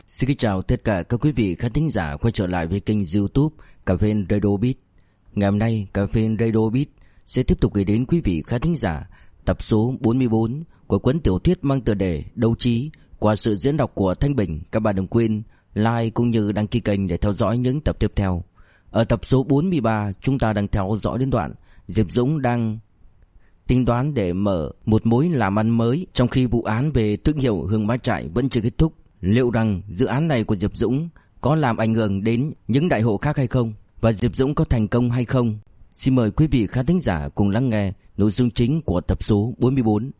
Xin kính chào tất cả các quý vị khán thính giả quay trở lại với kênh YouTube Cà phê Radio Beat. Ngày hôm nay Cà phê Radio Beat sẽ tiếp tục gửi đến quý vị khán thính giả tập số 44 của cuốn tiểu thuyết mang tựa đề Đấu Trí qua sự diễn đọc của Thanh Bình. Các bạn đừng quên like cũng như đăng ký kênh để theo dõi những tập tiếp theo. Ở tập số 43 chúng ta đang theo dõi đến đoạn Diệp Dũng đang tính toán để mở một mối làm ăn mới, trong khi vụ án về thương hiệu Hương Bá Trại vẫn chưa kết thúc. Liệu rằng dự án này của Diệp Dũng có làm ảnh hưởng đến những đại hộ khác hay không, và Diệp Dũng có thành công hay không? Xin mời quý vị khán thính giả cùng lắng nghe nội dung chính của tập số 44.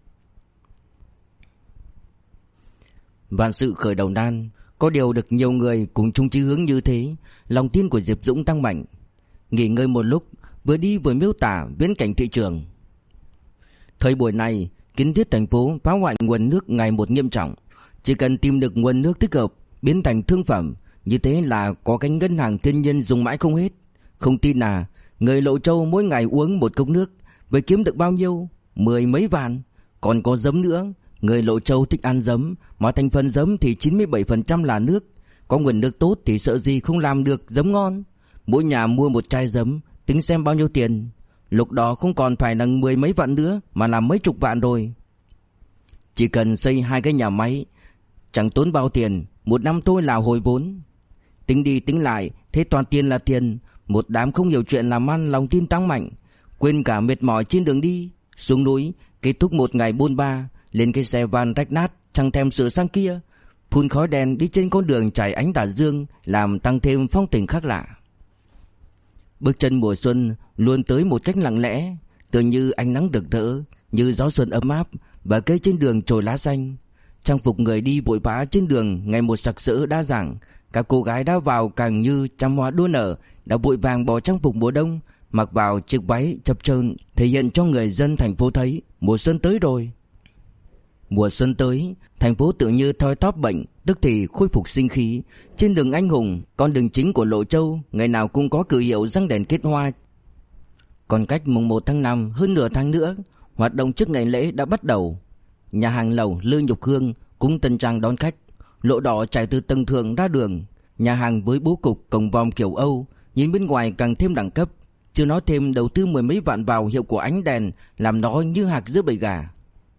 Vạn sự khởi đầu nan, có điều được nhiều người cùng chung chí hướng như thế, lòng tin của Diệp Dũng tăng mạnh. Nghỉ ngơi một lúc, vừa đi vừa miêu tả viễn cảnh thị trường. Thời buổi này, kiến thiết thành phố phá hoại nguồn nước ngày một nghiêm trọng. Chỉ cần tìm được nguồn nước thích hợp, biến thành thương phẩm, như thế là có cái ngân hàng thiên nhiên dùng mãi không hết. Không tin à, người Lộ Châu mỗi ngày uống một cốc nước, vậy kiếm được bao nhiêu? 10 mấy vạn. Còn có giấm nữa, người Lộ Châu thích ăn giấm, mà thành phần giấm thì 97% là nước. Có nguồn nước tốt thì sợ gì không làm được giấm ngon. Mỗi nhà mua một chai giấm, tính xem bao nhiêu tiền. Lúc đó không còn phải là 10 mấy vạn nữa, mà là mấy chục vạn rồi. Chỉ cần xây 2 cái nhà máy, chẳng tốn bao tiền, một năm tôi là hồi vốn. Tính đi tính lại, thế toàn tiền là tiền. Một đám không hiểu chuyện làm ăn, lòng tin tăng mạnh, quên cả mệt mỏi trên đường đi. Xuống núi, kết thúc một ngày bôn ba, lên cái xe van rách nát, chẳng thèm sửa sang kia, phun khói đen đi trên con đường trải ánh tà dương, làm tăng thêm phong tình khác lạ. Bước chân mùa xuân luôn tới một cách lặng lẽ, tựa như ánh nắng rực rỡ, như gió xuân ấm áp, và cây trên đường trồi lá xanh. Trang phục người đi vội vã trên đường ngày một sặc sỡ đa dạng. Các cô gái đã vào càng như trăm hoa đua nở, đã vội vàng bỏ trang phục mùa đông, mặc vào chiếc váy chập chờn, thể hiện cho người dân thành phố thấy mùa xuân tới rồi. Mùa xuân tới, thành phố tự như thoi thóp bệnh, tức thì khôi phục sinh khí. Trên đường Anh Hùng, con đường chính của Lộ Châu, ngày nào cũng có cử hiệu răng đèn kết hoa. Còn cách mùng 1 tháng 5 hơn nửa tháng nữa, hoạt động trước ngày lễ đã bắt đầu. Nhà hàng lẩu Lư Nhục Hương cũng tân trang đón khách. Lộ đỏ trải từ tầng thượng ra đường. Nhà hàng với bố cục cổng vòm kiểu Âu, nhìn bên ngoài càng thêm đẳng cấp. Chưa nói thêm đầu tư 10 mấy vạn vào hiệu của ánh đèn, làm nó như hạc giữa bầy gà.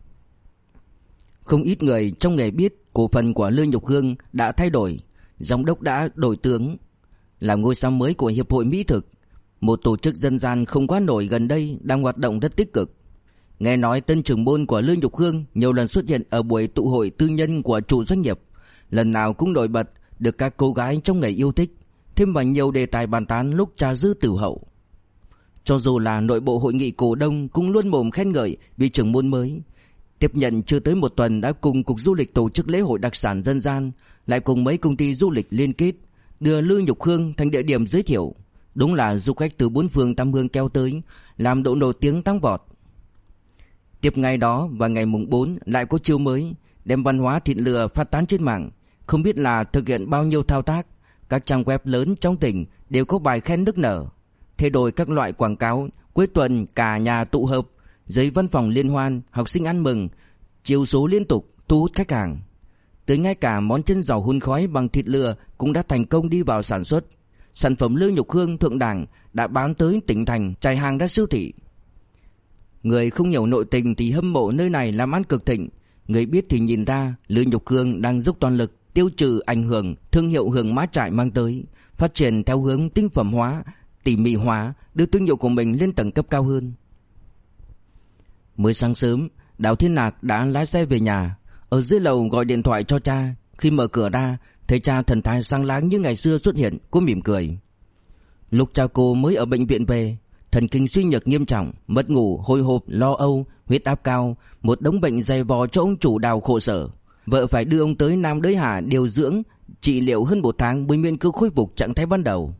Không ít người trong nghề biết cổ phần của Lư Nhục Hương đã thay đổi. Giám đốc đã đổi tướng, là ngôi sao mới của Hiệp hội Mỹ thực, một tổ chức dân gian không quá nổi gần đây, đang hoạt động rất tích cực. Nghe nói tân trưởng môn của Lư Nhục Hương nhiều lần xuất hiện ở buổi tụ hội tư nhân của chủ doanh nghiệp, lần nào cũng nổi bật, được các cô gái trong nghề yêu thích, thêm vào nhiều đề tài bàn tán lúc trà dư tử hậu. Cho dù là nội bộ hội nghị cổ đông cũng luôn mồm khen ngợi vị trưởng môn mới. Tiếp nhận chưa tới một tuần đã cùng cục du lịch tổ chức lễ hội đặc sản dân gian, lại cùng mấy công ty du lịch liên kết, đưa Lư Nhục Hương thành địa điểm giới thiệu. Đúng là du khách từ bốn phương tám hướng kéo tới, làm độ nổi tiếng tăng vọt. Tiếp ngày đó và ngày mùng 4 lại có chiêu mới, đem văn hóa thịt lừa phát tán trên mạng. Không biết là thực hiện bao nhiêu thao tác, các trang web lớn trong tỉnh đều có bài khen nức nở. Thay đổi các loại quảng cáo, cuối tuần cả nhà tụ hợp, giấy văn phòng liên hoan, học sinh ăn mừng, chiêu số liên tục thu hút khách hàng. Tới ngay cả món chân giò hun khói bằng thịt lừa cũng đã thành công đi vào sản xuất. Sản phẩm Lư Nhục Hương thượng đẳng đã bán tới tỉnh thành, trải hàng ra siêu thị. Người không hiểu nội tình thì hâm mộ nơi này làm ăn cực thịnh, người biết thì nhìn ra Lư Nhục Hương đang dốc toàn lực tiêu trừ ảnh hưởng thương hiệu Hương Bá Trại mang tới, phát triển theo hướng tinh phẩm hóa, tỉ mỉ hóa, đưa thương hiệu của mình lên tầng cấp cao hơn. Mới sáng sớm, Đào Thiên Nạc đã lái xe về nhà, ở dưới lầu gọi điện thoại cho cha. Khi mở cửa ra, thấy cha thần thái sáng láng như ngày xưa xuất hiện, cô mỉm cười. Lúc cha cô mới ở bệnh viện về, thần kinh suy nhược nghiêm trọng, mất ngủ, hồi hộp, lo âu, huyết áp cao, một đống bệnh dày vò cho ông chủ Đào khổ sở. Vợ phải đưa ông tới Nam Đới Hà điều dưỡng, trị liệu hơn 1 tháng mới miễn cưỡng khôi phục trạng thái ban đầu.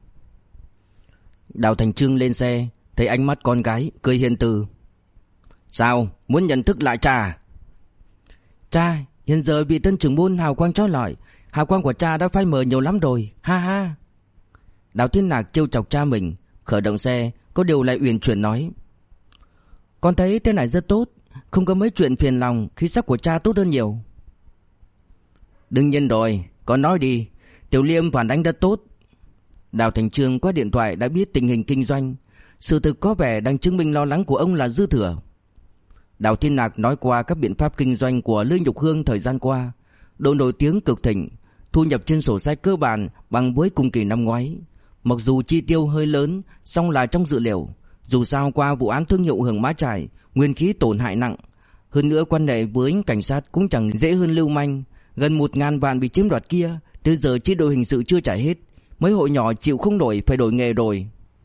Đào Thành Trương lên xe, thấy ánh mắt con gái, cười hiền từ. Sao, muốn nhận thức lại cha? Cha, hiện giờ vị tân trưởng môn hào quang trói lọi, hào quang của cha đã phai mờ nhiều lắm rồi, ha ha. Đào Thiên Nạc trêu chọc cha mình, khởi động xe, có điều lại uyển chuyển nói. Con thấy thế này rất tốt, không có mấy chuyện phiền lòng, khí sắc của cha tốt hơn nhiều. Đương nhiên rồi, Con nói đi, Tiểu Liêm phản ánh rất tốt. Đào Thành Chương qua điện thoại đã biết tình hình kinh doanh. Sự thực có vẻ đang chứng minh lo lắng của ông là dư thừa. Đào Thiên Nạc nói qua các biện pháp kinh doanh của Lư Nhục Hương thời gian qua. Độ nổi tiếng cực thịnh, thu nhập trên sổ sách cơ bản bằng với cùng kỳ năm ngoái. Mặc dù chi tiêu hơi lớn, song là trong dự liệu. Dù sao qua vụ án thương hiệu Hưởng Mã Trải, nguyên khí tổn hại nặng. Hơn nữa quan hệ với cảnh sát cũng chẳng dễ hơn lưu manh. Gần 1.000 vạn bị chiếm đoạt kia, tới giờ chế độ hình sự chưa trả hết. Mấy hội nhỏ chịu không nổi phải đổi nghề rồi.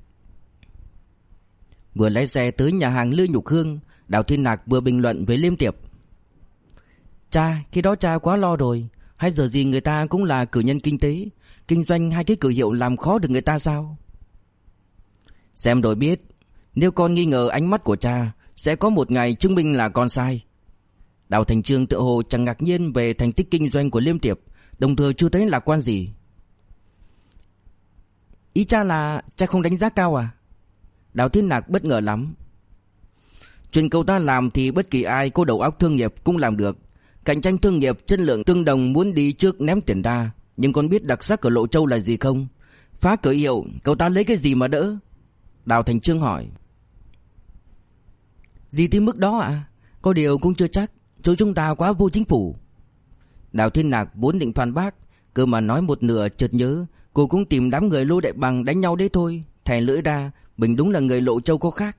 Vừa lái xe tới nhà hàng Lư Nhục Hương, Đào Thiên Nạc vừa bình luận với Liêm Tiệp. Cha, khi đó cha quá lo rồi. Hay giờ gì người ta cũng là cử nhân kinh tế. Kinh doanh hai cái cử hiệu làm khó được người ta sao? Xem rồi biết. Nếu con nghi ngờ ánh mắt của cha, sẽ có một ngày chứng minh là con sai. Đào Thành Chương tự hồ chẳng ngạc nhiên về thành tích kinh doanh của Liêm Tiệp, đồng thời chưa thấy lạc quan gì. Ý cha là cha không đánh giá cao à? Đào Thiên Nạc bất ngờ lắm. Chuyện cậu ta làm thì bất kỳ ai có đầu óc thương nghiệp cũng làm được. Cạnh tranh thương nghiệp chất lượng tương đồng muốn đi trước ném tiền ra. Nhưng con biết đặc sắc ở Lộ Châu là gì không? Phá cửa hiệu, cậu ta lấy cái gì mà đỡ? Đào Thành Chương hỏi. Gì tới mức đó à? Có điều cũng chưa chắc. Chỗ chúng ta quá vô chính phủ. Đào Thiên Nạc vốn định phản bác, cơ mà nói một nửa chợt nhớ cô cũng tìm đám người Lô Đại Bằng đánh nhau đấy thôi. Thè lưỡi ra, mình đúng là người Lộ Châu có khác.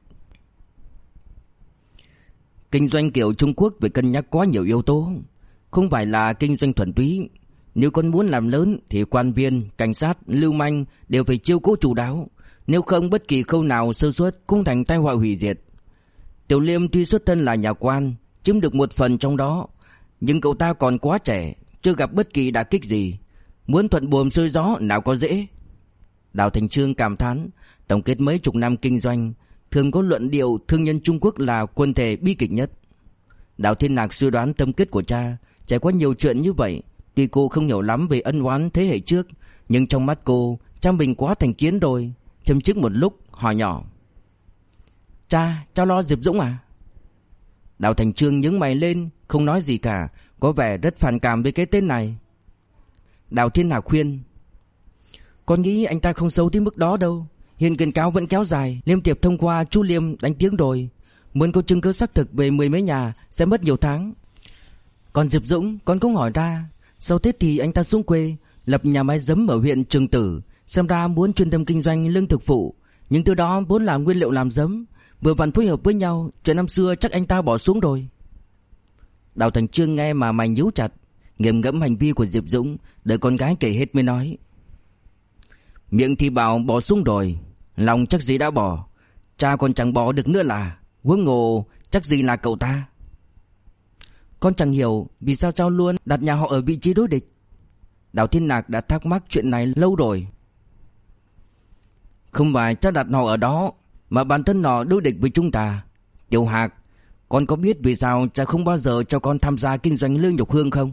Kinh doanh kiểu Trung Quốc phải cân nhắc quá nhiều yếu tố, không phải là kinh doanh thuần túy. Nếu con muốn làm lớn thì quan viên, cảnh sát, lưu manh đều phải chiếu cố chu đáo. Nếu không bất kỳ khâu nào sơ suất cũng thành tai họa hủy diệt. Tiểu Liêm tuy xuất thân là nhà quan, chiếm được một phần trong đó, nhưng cậu ta còn quá trẻ, chưa gặp bất kỳ đả kích gì. Muốn thuận buồm xuôi gió nào có dễ. Đào Thành Chương cảm thán, tổng kết mấy chục năm kinh doanh, thường có luận điệu thương nhân Trung Quốc là quần thể bi kịch nhất. Đào Thiên Nạc suy đoán tâm kết của cha, trải qua nhiều chuyện như vậy. Tuy cô không hiểu lắm về ân oán thế hệ trước, nhưng trong mắt cô, cha mình quá thành kiến rồi. Châm chước một lúc, hỏi nhỏ. Cha lo Diệp Dũng à? Đào Thành Chương nhướng mày lên, không nói gì cả, có vẻ rất phản cảm với cái tên này. Đào Thiên Nạc khuyên. Con nghĩ anh ta không xấu tới mức đó đâu. Hiện kiện cáo vẫn kéo dài, Liêm Tiệp thông qua chú Liêm đánh tiếng rồi. Muốn có chứng cứ xác thực về 10 mấy nhà sẽ mất nhiều tháng. Còn Diệp Dũng, con cũng hỏi ra, sau Tết thì anh ta xuống quê lập nhà máy giấm ở huyện Trường Tử, xem ra muốn chuyên tâm kinh doanh lương thực phụ, nhưng từ đó vốn làm nguyên liệu làm giấm, vừa vặn phối hợp với nhau, chuyện năm xưa chắc anh ta bỏ xuống rồi. Đào Thành Chương nghe mà mày nhíu chặt, nghiền ngẫm hành vi của Diệp Dũng, đợi con gái kể hết mới nói. Miệng thì bảo bỏ xuống rồi, lòng chắc gì đã bỏ, cha còn chẳng bỏ được nữa là, huống hồ chắc gì là cậu ta. Con chẳng hiểu vì sao cháu luôn đặt nhà họ ở vị trí đối địch. Đào Thiên Nạc đã thắc mắc chuyện này lâu rồi. Không phải cháu đặt họ ở đó, mà bản thân họ đối địch với chúng ta. Tiểu Hạc, con có biết vì sao cha không bao giờ cho con tham gia kinh doanh Lư Nhục Hương không?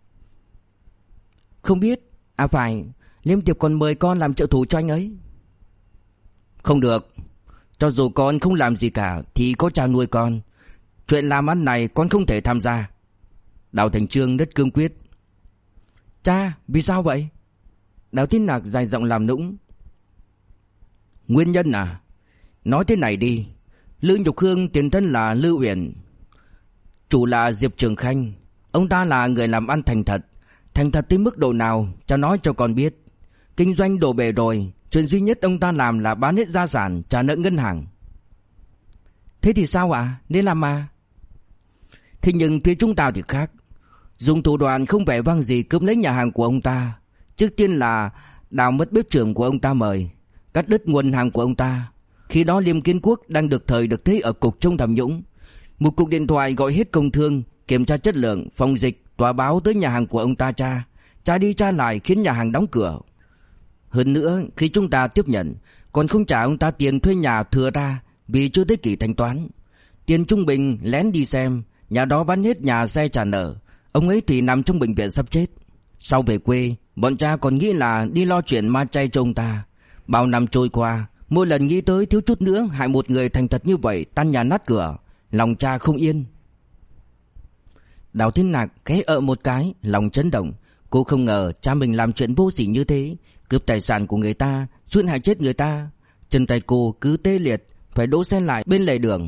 Không biết. À phải, Liêm Tiệp còn mời con làm trợ thủ cho anh ấy. Không được. Cho dù con không làm gì cả thì có cha nuôi con. Chuyện làm ăn này con không thể tham gia. Đào Thành Chương rất cương quyết. Cha, vì sao vậy? Đào Thiên Nạc dài giọng làm nũng. Nguyên nhân à? Nói thế này đi. Lư Nhục Hương tiền thân là Lư Uyển, chủ là Diệp Trường Khanh. Ông ta là người làm ăn thành thật. Thành thật tới mức độ nào cha nói cho con biết. Kinh doanh đổ bể rồi, chuyện duy nhất ông ta làm là bán hết gia sản trả nợ ngân hàng. Thế thì sao ạ? Nên làm mà. Thế nhưng phía chúng ta thì khác. Dùng thủ đoạn không vẻ vang gì cướp lấy nhà hàng của ông ta. Trước tiên là đào mất bếp trưởng của ông ta mời, cắt đứt nguồn hàng của ông ta. Khi đó Liêm Kiến Quốc đang được thời được thế ở cục chống tham nhũng. Một cuộc điện thoại gọi hết công thương, kiểm tra chất lượng, phòng dịch, tòa báo tới nhà hàng của ông ta tra. Tra đi tra lại khiến nhà hàng đóng cửa. Hơn nữa khi chúng ta tiếp nhận, còn không trả ông ta tiền thuê nhà thừa ra vì chưa tới kỳ thanh toán. Tiền trung bình lén đi xem, nhà đó bán hết nhà xe trả nợ. Ông ấy thì nằm trong bệnh viện sắp chết. Sau về quê, bọn cha còn nghĩ là đi lo chuyện ma chay cho ông ta. Bao năm trôi qua, mỗi lần nghĩ tới thiếu chút nữa hại một người thành thật như vậy tan nhà nát cửa, lòng cha không yên. Đào Thiên Nạc khẽ một cái, lòng chấn động. Cô không ngờ cha mình làm chuyện vô sỉ như thế, cướp tài sản của người ta, suýt hại chết người ta. Chân tay cô cứ tê liệt, phải đỗ xe lại bên lề đường.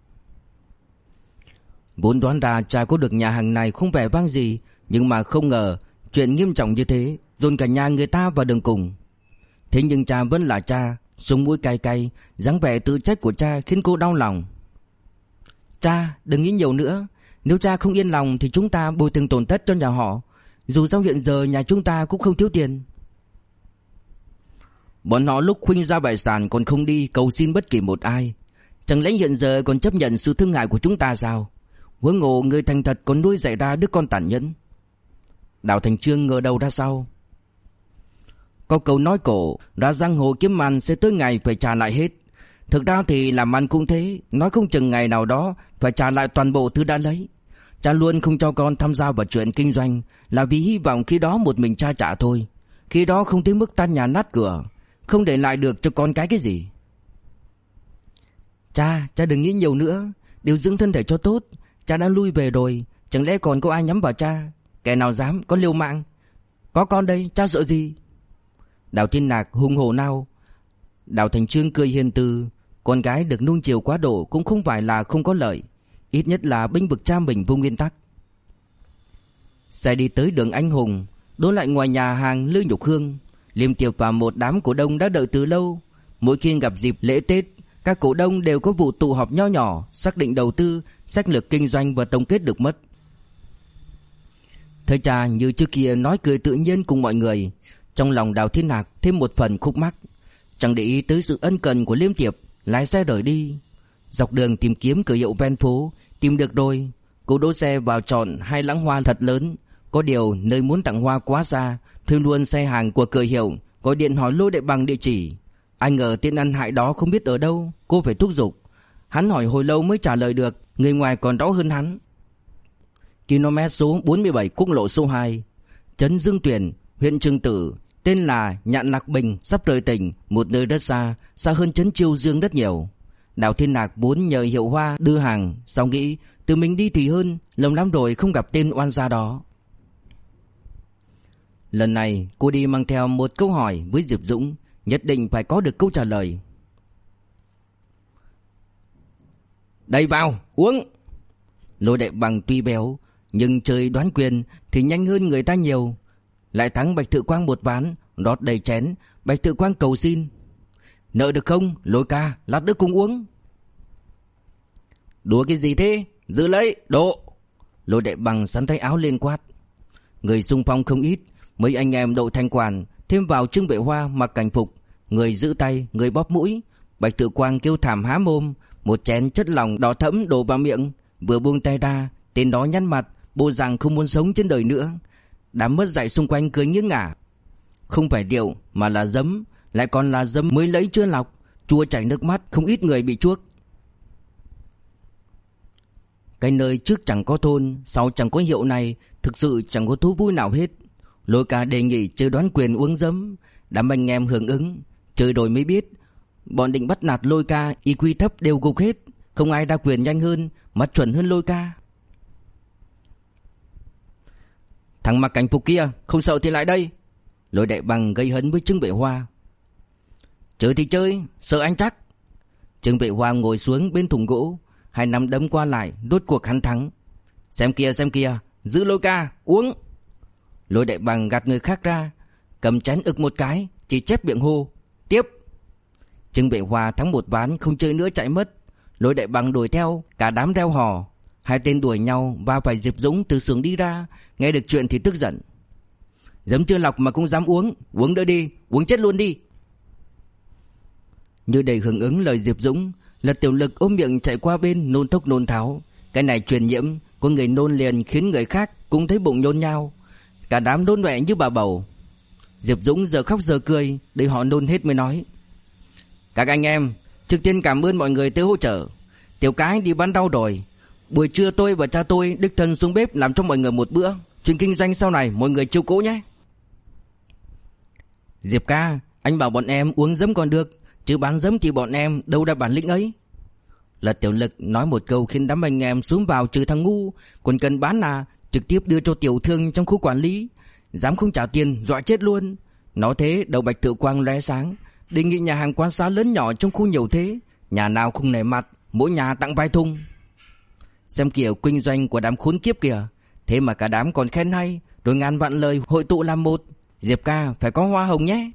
Vốn đoán ra cha có được nhà hàng này không vẻ vang gì, nhưng mà không ngờ chuyện nghiêm trọng như thế, dồn cả nhà người ta vào đường cùng. Thế nhưng cha vẫn là cha, sống mũi cay cay, dáng vẻ tự trách của cha khiến cô đau lòng. Cha, đừng nghĩ nhiều nữa. Nếu cha không yên lòng thì chúng ta bồi thường tổn thất cho nhà họ. Dù sao hiện giờ nhà chúng ta cũng không thiếu tiền. Bọn họ lúc khuynh ra bại sản còn không đi cầu xin bất kỳ một ai. Chẳng lẽ hiện giờ còn chấp nhận sự thương hại của chúng ta sao? Huống hồ người thành thật còn nuôi dạy ra đứa con tàn nhẫn. Đào Thành Chương ngờ đầu ra sau. Có câu nói cổ, ra giang hồ kiếm ăn sẽ tới ngày phải trả lại hết. Thực ra thì làm ăn cũng thế, nói không chừng ngày nào đó phải trả lại toàn bộ thứ đã lấy. Cha luôn không cho con tham gia vào chuyện kinh doanh là vì hy vọng khi đó một mình cha trả thôi. Khi đó không tới mức tan nhà nát cửa, không để lại được cho con cái gì. Cha đừng nghĩ nhiều nữa, điều dưỡng thân thể cho tốt. Cha đã lui về rồi, chẳng lẽ còn có ai nhắm vào cha? Kẻ nào dám, có liều mạng. Có con đây, cha sợ gì? Đào Thiên Nạc hùng hổ nao. Đào Thành Chương cười hiền từ. Con gái được nuông chiều quá độ cũng không phải là không có lợi, ít nhất là bênh vực cha mình vô nguyên tắc. Xe đi tới đường Anh Hùng, đỗ lại ngoài nhà hàng Lư Nhục Hương. Liêm Tiệp và một đám cổ đông đã đợi từ lâu. Mỗi khi gặp dịp lễ Tết, các cổ đông đều có vụ tụ họp nho nhỏ, xác định đầu tư, sách lược kinh doanh và tổng kết được mất. Thấy cha như trước kia nói cười tự nhiên cùng mọi người, trong lòng Đào Thiên Nạc thêm một phần khúc mắc. Chẳng để ý tới sự ân cần của Liêm Tiệp, lái xe rời đi. Dọc đường tìm kiếm cửa hiệu ven phố, tìm được rồi. Cô đỗ xe vào chọn hai lẵng hoa thật lớn. Có điều nơi muốn tặng hoa quá xa, thuê luôn xe hàng của cửa hiệu, gọi điện hỏi Lôi Đại Bằng địa chỉ. Ai ngờ tên ăn hại đó không biết ở đâu, cô phải thúc giục. Hắn hỏi hồi lâu mới trả lời được, người ngoài còn rõ hơn hắn. Km số 47 quốc lộ số 2, trấn Dương Tuyển, huyện Chương Tử, tên là Nhạn Lạc Bình, sắp rời tỉnh, một nơi rất xa, xa hơn trấn Chiêu Dương rất nhiều. Đào Thiên Nạc vốn nhờ hiệu hoa đưa hàng, sau nghĩ tự mình đi thì hơn, lâu lắm rồi không gặp tên oan gia đó. Lần này cô đi mang theo một câu hỏi với Diệp Dũng, nhất định phải có được câu trả lời. Đây vào, uống. Lôi Đại Bằng tuy béo, nhưng chơi đoán quyền thì nhanh hơn người ta nhiều. Lại thắng Bạch Thự Quang một ván, rót đầy chén. Bạch Thự Quang cầu xin: nợ được không, Lôi ca, lát nữa cùng uống. Đùa cái gì thế, giữ lấy, độ. Lôi Đại Bằng sắn tay áo lên quát. Người xung phong không ít, mấy anh em Đậu Thanh Quản, thêm vào Trương Vệ Hoa mặc cảnh phục, người giữ tay, người bóp mũi. Bạch Thự Quang kêu thảm há mồm, một chén chất lỏng đỏ thẫm đổ vào miệng. Vừa buông tay ra, tên đó nhăn mặt, bộ dạng không muốn sống trên đời nữa. Đám mất dạy xung quanh cười nghiêng ngả. Không phải rượu mà là giấm, lại còn là giấm mới lấy chưa lọc, chua chảy nước mắt, không ít người bị chuốc. Cái nơi trước chẳng có thôn, sau chẳng có hiệu này, thực sự chẳng có thú vui nào hết. Lôi ca đề nghị chơi đoán quyền uống giấm, đám anh em hưởng ứng. Chơi rồi mới biết, bọn định bắt nạt Lôi ca, IQ thấp đều gục hết, không ai đa quyền nhanh hơn, mắt chuẩn hơn Lôi ca. Thằng mặc cảnh phục kia, không sợ thì lại đây. Lôi Đại Bằng gây hấn với Trương Vệ Hoa. Chơi thì chơi, sợ anh chắc. Trương Vệ Hoa ngồi xuống bên thùng gỗ, hai nắm đấm qua lại, rốt cuộc hắn thắng. Xem kìa, giữ Lôi ca, uống. Lôi Đại Bằng gạt người khác ra, cầm chén ực một cái, chỉ chép miệng hô: tiếp. Trương Vệ Hoa thắng một ván không chơi nữa chạy mất. Lôi Đại Bằng đuổi theo, cả đám reo hò. Hai tên đuổi nhau và phải Diệp Dũng từ xưởng đi ra, nghe được chuyện thì tức giận. Giấm chưa lọc mà cũng dám uống, uống đỡ đi, uống chết luôn đi. Như để hưởng ứng lời Diệp Dũng, Lật Tiểu Lực ôm miệng chạy qua bên nôn thốc nôn tháo. Cái này truyền nhiễm, có người nôn liền khiến người khác cũng thấy bụng nhôn nhao. Cả đám nôn ọe như bà bầu. Diệp Dũng giờ khóc giờ cười, để họ nôn hết mới nói: các anh em, trước tiên cảm ơn mọi người tới hỗ trợ. Tiểu Cái đi bán rau rồi, buổi trưa tôi và cha tôi đích thân xuống bếp làm cho mọi người một bữa. Chuyện kinh doanh sau này mọi người chiếu cố nhé. Diệp ca, anh bảo bọn em uống giấm còn được, chứ bán giấm thì bọn em đâu ra bản lĩnh ấy. Lật Tiểu Lực nói một câu khiến đám anh em xuống vào trừ thằng ngu, còn cần bán là trực tiếp đưa cho tiểu thương trong khu quản lý. dám không trả tiền dọa chết luôn. Nói thế đầu Bạch Tự Quang lóe sáng, đề nghị nhà hàng quán xá lớn nhỏ trong khu nhiều thế, nhà nào không nể mặt, mỗi nhà tặng vài thùng. Xem kiểu kinh doanh của đám khốn kiếp kìa, thế mà cả đám còn khen hay, rồi ngàn vạn lời hội tụ làm một. Diệp ca phải có hoa hồng nhé.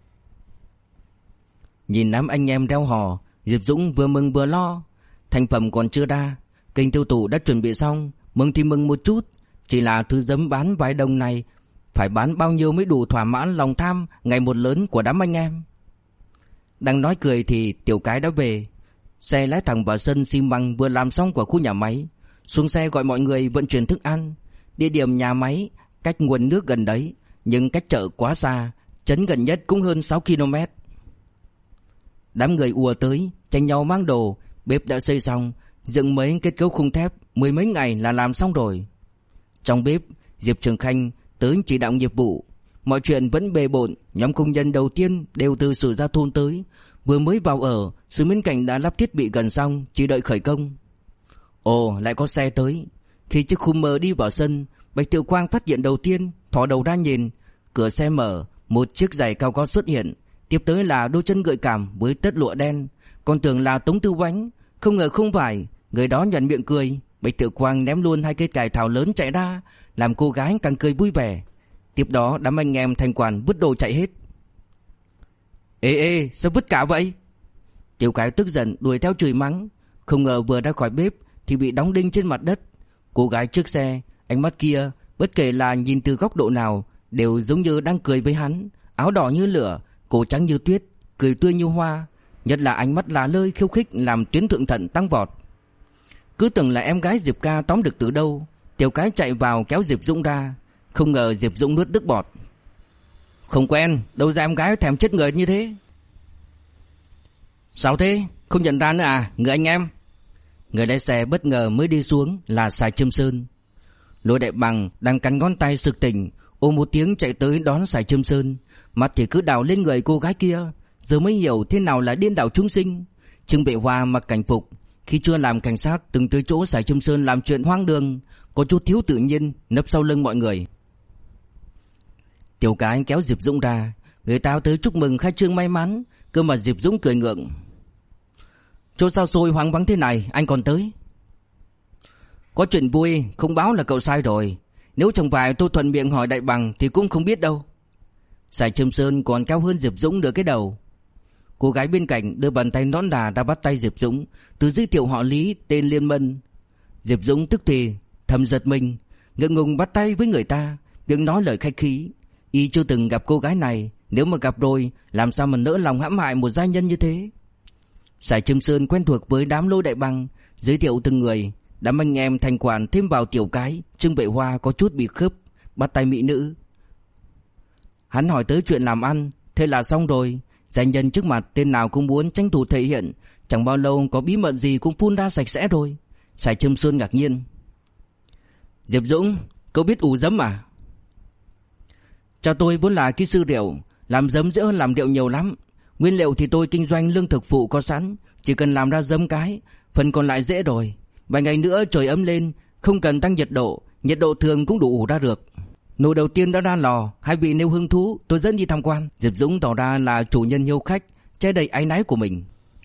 Nhìn đám anh em reo hò, Diệp Dũng vừa mừng vừa lo. Thành phẩm còn chưa ra, kênh tiêu thụ đã chuẩn bị xong, mừng thì mừng một chút, chỉ là thứ giấm bán vài đồng này phải bán bao nhiêu mới đủ thỏa mãn lòng tham ngày một lớn của đám anh em. Đang nói cười thì Tiểu Cái đã về. Xe lái thẳng vào sân xi măng vừa làm xong của khu nhà máy. Xuống xe gọi mọi người vận chuyển thức ăn. Địa điểm nhà máy cách nguồn nước gần đấy, nhưng cách chợ quá xa, trấn gần nhất cũng hơn 6 km. Đám người ùa tới, tranh nhau mang đồ. Bếp đã xây xong, dựng mấy kết cấu khung thép, mười mấy ngày là làm xong rồi. Trong bếp, Diệp Trường Khanh tới chỉ đạo nghiệp vụ. Mọi chuyện vẫn bề bộn. Nhóm công nhân đầu tiên đều từ Sử Gia thôn tới, vừa mới vào ở, Sử Miến Cảnh đã lắp thiết bị gần xong, chỉ đợi khởi công. Ồ, lại có xe tới. Khi chiếc khung mờ đi vào sân, Bạch Tự Quang phát hiện đầu tiên, thò đầu ra nhìn. Cửa xe mở, một chiếc giày cao gót xuất hiện, tiếp tới là đôi chân gợi cảm với tất lụa đen. Còn tưởng là Tống Tư Oánh, không ngờ không phải. Người đó nhoẻn miệng cười. Bạch Tự Quang ném luôn hai cây cải thảo lớn chạy ra, làm cô gái càng cười vui vẻ. Tiếp đó đám anh em thành quản vứt đồ chạy hết. Ê sao vứt cả vậy? Tiểu Cái tức giận đuổi theo chửi mắng. Không ngờ vừa ra khỏi bếp thì bị đóng đinh trên mặt đất. Cô gái trước xe, ánh mắt kia bất kể là nhìn từ góc độ nào đều giống như đang cười với hắn. Áo đỏ như lửa, cổ trắng như tuyết, cười tươi như hoa. Nhất là ánh mắt là lơi khiêu khích làm tuyến thượng thận tăng vọt. Cứ tưởng là em gái Diệp ca tóm được từ đâu. Tiểu Cái chạy vào kéo Diệp Dũng ra. Không ngờ Diệp Dũng nuốt nước bọt. Không quen, đâu ra em gái thèm chết người như thế. Sao thế, không nhận ra nữa à, người anh em? Người lái xe bất ngờ mới đi xuống là Sài Trâm Sơn. Lôi Đại Bằng đang cắn ngón tay sực tỉnh, ôm một tiếng chạy tới đón Sài Trâm Sơn. Mặt thì cứ đảo lên người cô gái kia. Giờ mới hiểu thế nào là điên đảo chúng sinh. Trương Vệ Hoa mặc cảnh phục, khi chưa làm cảnh sát từng tới chỗ Sài Trâm Sơn làm chuyện hoang đường, có chút thiếu tự nhiên, nấp sau lưng mọi người. Tiểu Cái kéo Diệp Dũng ra, người ta tới chúc mừng khai trương may mắn, cơ mà Diệp Dũng cười ngượng. Chỗ sao xôi hoang vắng thế này anh còn tới? Có chuyện vui, không báo là cậu sai rồi. Nếu chẳng phải tôi thuận miệng hỏi Đại Bằng thì cũng không biết đâu. Sài Trâm Sơn còn cao hơn Diệp Dũng nửa cái đầu. Cô gái bên cạnh đưa bàn tay nõn nà ra bắt tay Diệp Dũng, từ giới thiệu họ Lý tên Liên Mân. Diệp Dũng tức thì thầm giật mình, ngượng ngùng bắt tay với người ta, miệng nói lời khách khí. Y chưa từng gặp cô gái này, nếu mà gặp rồi làm sao mà nỡ lòng hãm hại một giai nhân như thế. Sài Trâm Sơn quen thuộc với đám Lôi Đại Bằng, giới thiệu từng người. Đám anh em thành quản thêm vào Tiểu Cái, Trương Vệ Hoa có chút bị khớp, bắt tay mỹ nữ. Hắn hỏi tới chuyện làm ăn, thế là xong rồi. Danh nhân trước mặt tên nào cũng muốn tranh thủ thể hiện, chẳng bao lâu có bí mật gì cũng phun ra sạch sẽ rồi. Sài Trâm Sơn ngạc nhiên. Diệp Dũng, cậu biết ủ giấm à? Cha tôi vốn là kỹ sư rượu, làm giấm dễ hơn làm rượu nhiều lắm. Nguyên liệu thì tôi kinh doanh lương thực phụ có sẵn, chỉ cần làm ra giấm cái, phần còn lại dễ rồi. Vài ngày nữa trời ấm lên, không cần tăng nhiệt độ thường cũng đủ ủ ra được. Nồi đầu tiên đã ra lò, hai vị nếu hứng thú tôi dẫn đi tham quan. Diệp Dũng tỏ ra là chủ nhân hiếu khách, che đầy áy náy của mình.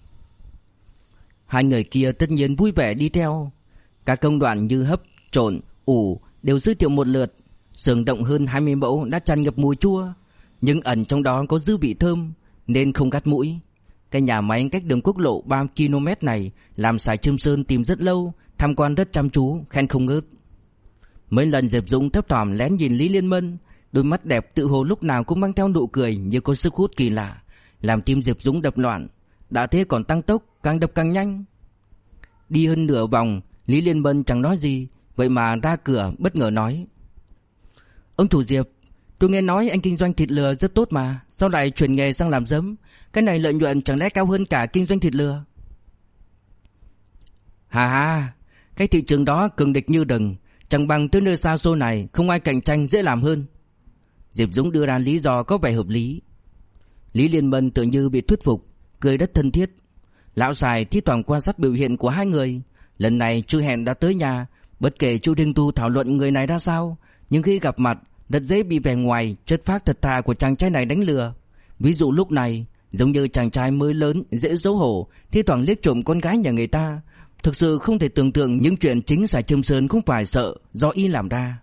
Hai người kia tất nhiên vui vẻ đi theo. Các công đoạn như hấp, trộn, ủ đều giới thiệu một lượt. Xưởng động hơn 20 mẫu đã tràn ngập mùi chua, nhưng ẩn trong đó có dư vị thơm nên không gắt mũi. Cái nhà máy cách đường quốc lộ 3 km này làm Sài Trâm Sơn tìm rất lâu, tham quan rất chăm chú, khen không ngớt. Mấy lần Diệp Dũng thấp thỏm lén nhìn Lý Liên Mân, đôi mắt đẹp tự hồ lúc nào cũng mang theo nụ cười như có sức hút kỳ lạ, làm tim Diệp Dũng đập loạn. Đã thế còn tăng tốc, càng đập càng nhanh. Đi hơn nửa vòng, Lý Liên Mân chẳng nói gì, vậy mà ra cửa bất ngờ nói: Ông chủ Diệp, tôi nghe nói anh kinh doanh thịt lừa rất tốt mà, sao lại chuyển nghề sang làm giấm? Cái này lợi nhuận chẳng lẽ cao hơn cả kinh doanh thịt lừa? Hà, cái thị trường đó cường địch như rừng, chẳng bằng tới nơi xa xôi này không ai cạnh tranh dễ làm hơn. Diệp Dũng đưa ra lý do có vẻ hợp lý. Lý Liên Mân tự như bị thuyết phục, cười rất thân thiết. Lão Sài thi thoảng quan sát biểu hiện của hai người. Lần này Chu Hẹn đã tới nhà, bất kể Chu Đinh Tu thảo luận người này ra sao, nhưng khi gặp mặt rất dễ bị vẻ ngoài chất phác thật thà của chàng trai này đánh lừa. Ví dụ lúc này, giống như chàng trai mới lớn dễ xấu hổ, thi thoảng liếc trộm con gái nhà người ta. Thực sự không thể tưởng tượng những chuyện chính Sài Trâm Sơn không phải sợ do y làm ra.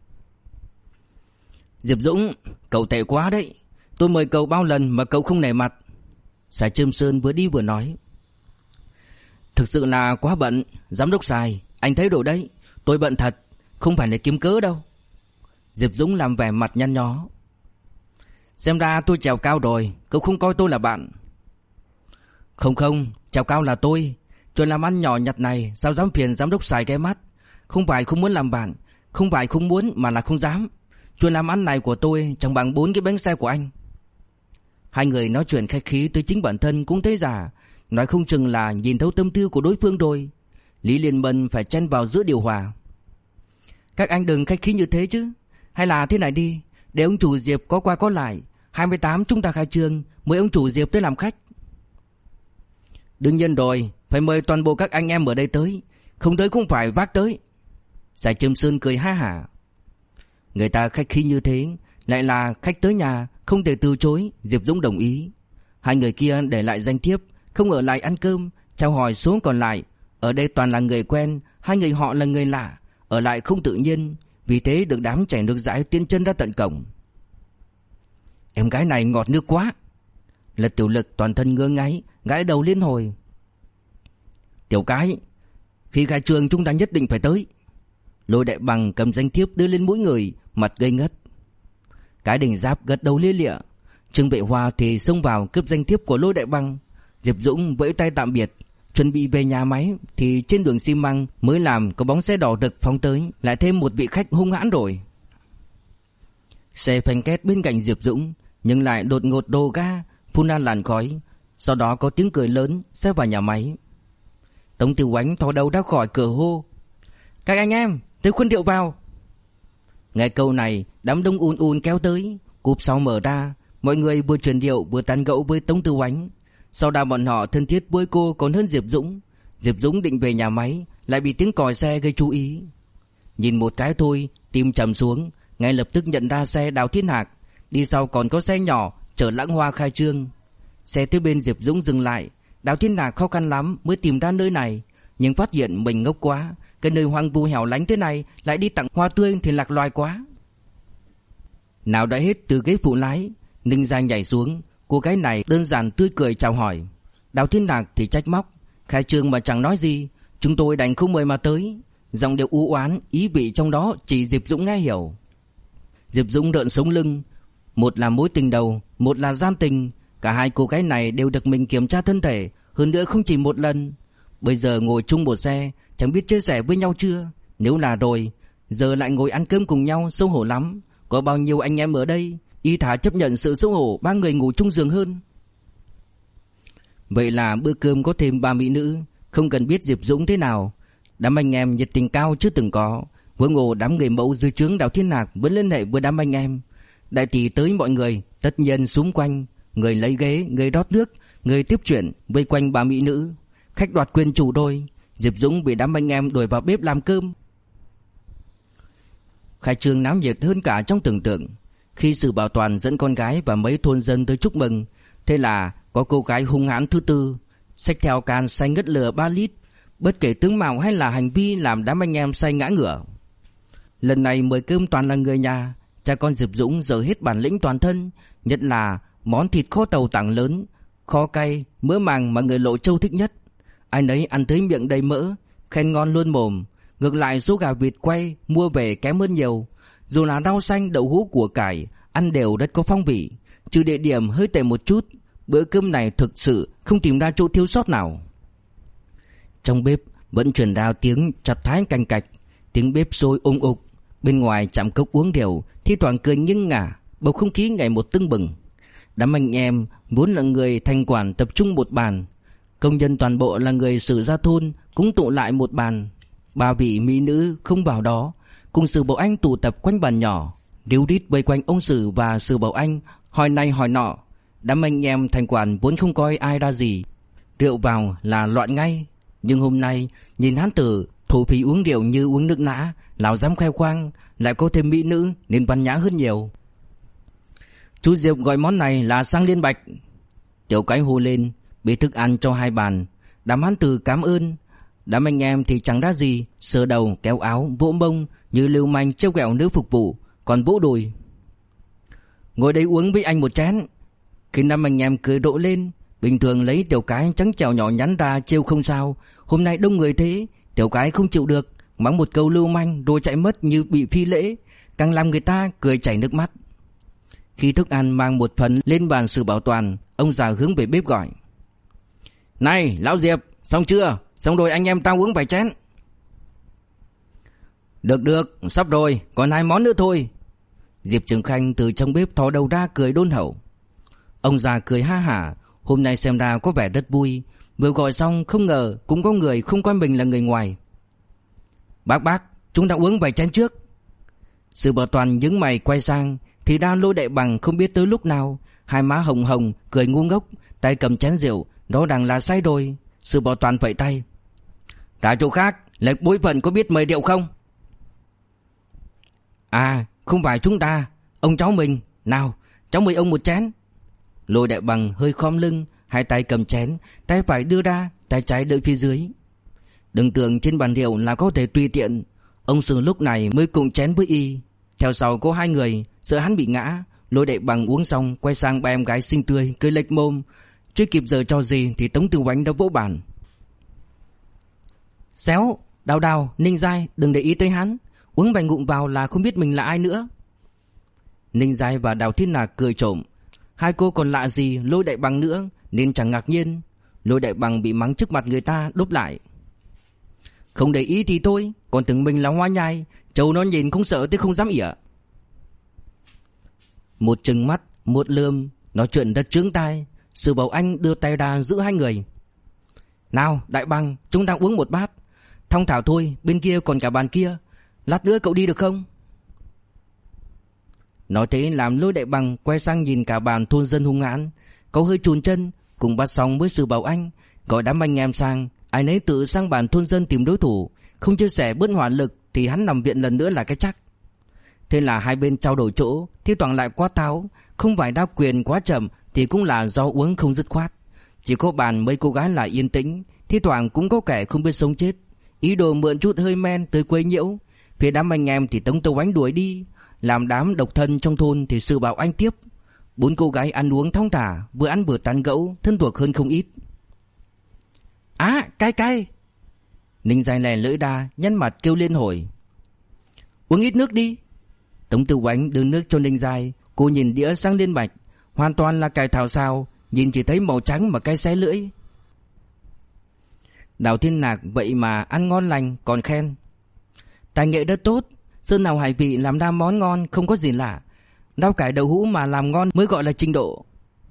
Diệp Dũng, cậu tệ quá đấy. Tôi mời cậu bao lần mà cậu không nể mặt. Sài Trâm Sơn vừa đi vừa nói. Thực sự là quá bận. Giám đốc Sài, anh thấy rồi đấy. Tôi bận thật, không phải để kiếm cớ đâu. Diệp Dũng làm vẻ mặt nhăn nhó. Xem ra tôi trèo cao rồi, cậu không coi tôi là bạn. Không, trèo cao là tôi. Chuyện làm ăn nhỏ nhặt này sao dám phiền giám đốc Sài cái mắt. Không phải không muốn làm bạn, không phải không muốn mà là không dám. Chuyện làm ăn này của tôi chẳng bằng 4 cái bánh xe của anh. Hai người nói chuyện khách khí tới chính bản thân cũng thấy giả. Nói không chừng là nhìn thấu tâm tư của đối phương rồi. Lý Liên Bân phải chen vào giữa điều hòa. Các anh đừng khách khí như thế chứ. Hay là thế này đi, để ông chủ Diệp có qua có lại. 28 chúng ta khai trương, mời ông chủ Diệp tới làm khách. Đương nhiên rồi, phải mời toàn bộ các anh em ở đây tới. Không tới cũng phải vác tới. Sài Trâm Sơn cười ha hả. Người ta khách khí như thế, lại là khách tới nhà, không thể từ chối. Diệp Dũng đồng ý. Hai người kia để lại danh thiếp, không ở lại ăn cơm, chào hỏi số còn lại. Ở đây toàn là người quen, hai người họ là người lạ, ở lại không tự nhiên. Vì thế được đám trẻ nước dãi tiến chân ra tận cổng. Em gái này ngọt nước quá. Lật Tiểu Lực toàn thân ngơ ngáy, gãi đầu liên hồi. Tiểu cái, khi khai trương chúng ta nhất định phải tới. Lôi Đại Bằng cầm danh thiếp đưa lên mũi người, mặt ngây ngất. Cái Đình Giáp gật đầu lia lịa. Trương Vệ Hoa thì xông vào cướp danh thiếp của Lôi Đại Bằng. Diệp Dũng vẫy tay tạm biệt, chuẩn bị về nhà máy thì trên đường xi măng mới làm có bóng xe đỏ rực phóng tới, lại thêm một vị khách hung hãn rồi. Xe phanh két bên cạnh Diệp Dũng, nhưng lại đột ngột đổ ga, phun ra làn khói. Sau đó có tiếng cười lớn, xe vào nhà máy. Tống Tiểu Ánh thò đầu ra khỏi cửa hô: Các anh em, tới khuôn rượu vào. Nghe câu này, đám đông ùn ùn kéo tới. Cúp sau mở ra, mọi người vừa truyền rượu vừa tán gẫu với Tống Tiểu Ánh. Sau đó bọn họ thân thiết với cô còn hơn Diệp Dũng. Diệp Dũng định về nhà máy, lại bị tiếng còi xe gây chú ý. Nhìn một cái thôi, tim trầm xuống, ngay lập tức nhận ra xe Đào Thiên Hạc. Đi sau còn có xe nhỏ chở Lãng Hoa khai trương. Xe tới bên Diệp Dũng dừng lại. Đào Thiên Hạc khó khăn lắm mới tìm ra nơi này, nhưng phát hiện mình ngốc quá. Cái nơi hoang vu hẻo lánh thế này lại đi tặng hoa tươi thì lạc loài quá. Nào đã hết từ ghế phụ lái, Ninh Gia nhảy xuống. Cô gái này đơn giản tươi cười chào hỏi. Đào Thiên Hạc thì trách móc: Khai trương mà chẳng nói gì, chúng tôi đành không mời mà tới. Giọng điệu u oán, ý vị trong đó chỉ Diệp Dũng nghe hiểu. Diệp Dũng rợn sống lưng. Một là mối tình đầu, một là gian tình. Cả hai cô gái này đều được mình kiểm tra thân thể, hơn nữa không chỉ một lần. Bây giờ ngồi chung một xe, chẳng biết chia sẻ với nhau chưa. Nếu là rồi, giờ lại ngồi ăn cơm cùng nhau, xấu hổ lắm. Có bao nhiêu anh em ở đây, y thả chấp nhận sự xấu hổ ba người ngủ chung giường hơn. Vậy là bữa cơm có thêm 3 mỹ nữ. Không cần biết Diệp Dũng thế nào, đám anh em nhiệt tình cao chưa từng có. Huống hồ đám người mẫu dưới trướng Đào Thiên Hạc vẫn liên hệ với đám anh em. Đại tỷ tới mọi người tất nhiên xúm quanh, người lấy ghế, người rót nước, người tiếp chuyện, vây quanh 3 mỹ nữ. Khách đoạt quyền chủ đôi. Diệp Dũng bị đám anh em đuổi vào bếp làm cơm. Khai trương náo nhiệt hơn cả trong tưởng tượng. Khi Sử Bảo Toàn dẫn con gái và mấy thôn dân tới chúc mừng, thế là có cô gái hung hãn thứ tư, xách theo can xanh ngất lửa 3 lít. Bất kể tướng mạo hay là hành vi làm đám anh em say ngã ngửa. Lần này mời cơm toàn là người nhà. Cha con Diệp Dũng giờ hết bản lĩnh toàn thân, nhất là món thịt kho tàu tảng lớn, kho cay, mỡ màng mà người Lộ Châu thích nhất. Ai nấy ăn tới miệng đầy mỡ, khen ngon luôn mồm. Ngược lại số gà vịt quay mua về kém hơn nhiều. Dù là rau xanh, đậu hũ, củ cải, ăn đều rất có phong vị. Trừ địa điểm hơi tệ một chút, bữa cơm này thực sự không tìm ra chỗ thiếu sót nào. Trong bếp vẫn truyền ra tiếng chặt thái canh cạch, tiếng bếp sôi ung ục. Bên ngoài chạm cốc uống rượu, thi thoảng cười nghiêng ngả, bầu không khí ngày một tưng bừng. Đám anh em vốn là người thành quản tập trung một bàn, công nhân toàn bộ là người Sử gia thôn cũng tụ lại một bàn. 3 vị mỹ nữ không vào đó, cùng Sử Bảo Anh tụ tập quanh bàn nhỏ, ríu rít vây quanh ông Sử và Sử Bảo Anh, hỏi này hỏi nọ. Đám anh em thành quản vốn không coi ai ra gì, rượu vào là loạn ngay. Nhưng hôm nay nhìn hán tử Thổ phỉ uống rượu như uống nước lã, nào dám khoe khoang, lại có thêm mỹ nữ nên văn nhã hơn nhiều. Chú Diệp gọi món này là sang liên bạch. Tiểu Cái hô lên, bê thức ăn cho hai bàn. Đám hán tử cảm ơn. Đám anh em thì chẳng ra gì, sờ đầu kéo áo vỗ mông như lưu manh trêu ghẹo nữ phục vụ, còn vỗ đùi. Ngồi đây uống với anh một chén. Khi năm anh em cười rộ lên. Bình thường lấy Tiểu Cái trắng trẻo nhỏ nhắn ra trêu không sao, hôm nay đông người thế, Tiểu Cái không chịu được, mắng một câu lưu manh rồi chạy mất như bị phi lễ, càng làm người ta cười chảy nước mắt. Khi thức ăn mang một phần lên bàn Sử Bảo Toàn, ông già hướng về bếp gọi: "Này lão Diệp, xong chưa? Xong rồi anh em tao uống vài chén." Được, sắp rồi, còn hai món nữa thôi." Diệp Trường Khanh từ trong bếp thò đầu ra cười đôn hậu. Ông già cười ha hả, hôm nay xem ra có vẻ rất vui. Vừa gọi xong không ngờ cũng có người không coi mình là người ngoài. Bác, chúng ta uống vài chén trước." Sử Bảo Toàn nhướng mày quay sang thì ra Lôi Đại Bằng không biết tới lúc nào, hai má hồng hồng, cười ngu ngốc, tay cầm chén rượu, đó đang là say rồi. Sử Bảo Toàn vẫy tay: "Ra chỗ khác, lệch bối phận có biết mời rượu không?" "À, không phải chúng ta, ông cháu mình, nào, cháu mời ông một chén." Lôi Đại Bằng hơi khom lưng, hai tay cầm chén, tay phải đưa ra, tay trái đợi phía dưới. Đừng tưởng trên bàn rượu là có thể tùy tiện. Ông Sử lúc này mới cùng chén với y. Theo sau có hai người, sợ hắn bị ngã. Lôi Đại Bằng uống xong quay sang ba em gái xinh tươi cười lệch mồm. Chưa kịp giờ cho gì thì Tống Tư Oánh đã vỗ bàn: "Xéo, Đào, Ninh Giai, đừng để ý tới hắn. Uống vài ngụm vào là không biết mình là ai nữa." Ninh Giai và Đào Thiên Nạc cười trộm. Hai cô còn lạ gì Lôi Đại Bằng nữa nên chẳng ngạc nhiên. Lôi Đại Bằng bị mắng trước mặt người ta đốp lại: "Không để ý thì thôi, còn tưởng mình là hoa nhai, trâu nó nhìn không sợ tới không dám ỉa." Một trừng mắt, một lườm, nói chuyện rất chướng tai. Sử Bảo Anh đưa tay ra giữ hai người: "Nào Đại Bằng, chúng ta uống một bát. Thong thả thôi, bên kia còn cả bàn kia. Lát nữa cậu đi được không?" Nói thế làm Lôi Đại Bằng quay sang nhìn cả bàn thôn dân hung hãn. Cậu hơi chùn chân, cùng bắt xong với Sử Bảo Anh, gọi đám anh em sang, ai nấy tự sang bàn thôn dân tìm đối thủ. Không chia sẻ bớt hỏa lực thì hắn nằm viện lần nữa là cái chắc. Thế là hai bên trao đổi chỗ, thi thoảng lại quá táo. Không phải đao quyền quá chậm thì cũng là do uống không dứt khoát. Chỉ có bàn mấy cô gái là yên tĩnh, thi thoảng cũng có kẻ không biết sống chết, ý đồ mượn chút hơi men tới quấy nhiễu. Phía đám anh em thì Tống Tư Oánh đuổi đi, làm đám độc thân trong thôn thì Sử Bảo Anh tiếp. Bốn cô gái ăn uống thong thả, vừa ăn vừa tán gẫu, thân thuộc hơn không ít. "Á, cay." Ninh Giai lè lưỡi ra, nhăn mặt kêu lên hồi: "Uống ít nước đi." Tống Tư Oánh đưa nước cho Ninh Giai. Cô nhìn đĩa sang liên bạch, hoàn toàn là cải thảo sao, nhìn chỉ thấy màu trắng mà cay xé lưỡi. Đào Thiên Nạc vậy mà ăn ngon lành còn khen: "Tài nghệ rất tốt, sơn nào hải vị làm ra món ngon không có gì lạ. Rau cải đậu hũ mà làm ngon mới gọi là trình độ."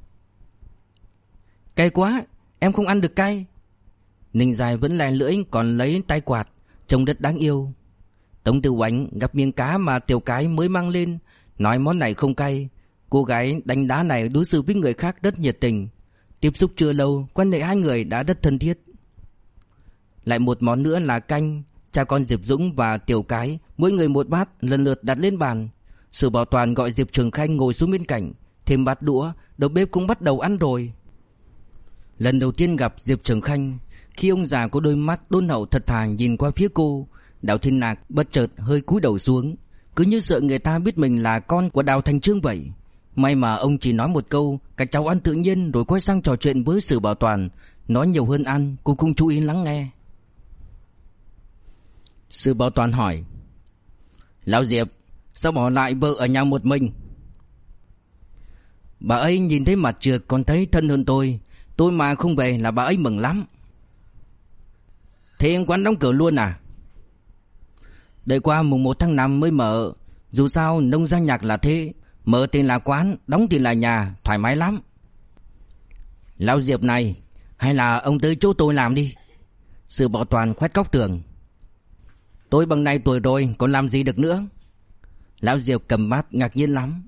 "Cay quá, em không ăn được cay." Ninh Giai vẫn lè lưỡi còn lấy tay quạt, trông rất đáng yêu. Tống Tư Oánh gặp miếng cá mà Tiểu Cái mới mang lên, nói món này không cay. Cô gái đánh đá này đối xử với người khác rất nhiệt tình. Tiếp xúc chưa lâu, quan hệ hai người đã rất thân thiết. Lại một món nữa là canh. Cha con Diệp Dũng và Tiểu Cái mỗi người một bát lần lượt đặt lên bàn. Sử Bảo Toàn gọi Diệp Trường Khanh ngồi xuống bên cạnh, thêm bát đũa, đầu bếp cũng bắt đầu ăn rồi. Lần đầu tiên gặp Diệp Trường Khanh, khi ông già có đôi mắt đôn hậu thật thà nhìn qua phía cô, Đào Thiên Nạc bất chợt hơi cúi đầu xuống, cứ như sợ người ta biết mình là con của Đào Thành Trương vậy. May mà ông chỉ nói một câu, các cháu ăn tự nhiên, rồi quay sang trò chuyện với Sử Bảo Toàn, nói nhiều hơn ăn. Cô cũng chú ý lắng nghe. Sử Bảo Toàn hỏi: "Lão Diệp, sao bỏ lại vợ ở nhà một mình?" "Bà ấy nhìn thấy mặt trượt còn thấy thân hơn tôi mà không về là bà ấy mừng lắm." "Thế quán đóng cửa luôn à?" "Đợi qua mùng 1 tháng 5 mới mở. Dù sao nông gia nhạc là thế, mở thì là quán, đóng thì là nhà, thoải mái lắm." "Lão Diệp này, hay là ông tới chỗ tôi làm đi." Sử Bảo Toàn khoét góc tường: "Tôi bằng này tuổi rồi còn làm gì được nữa." Lão Diệp cầm bát ngạc nhiên lắm: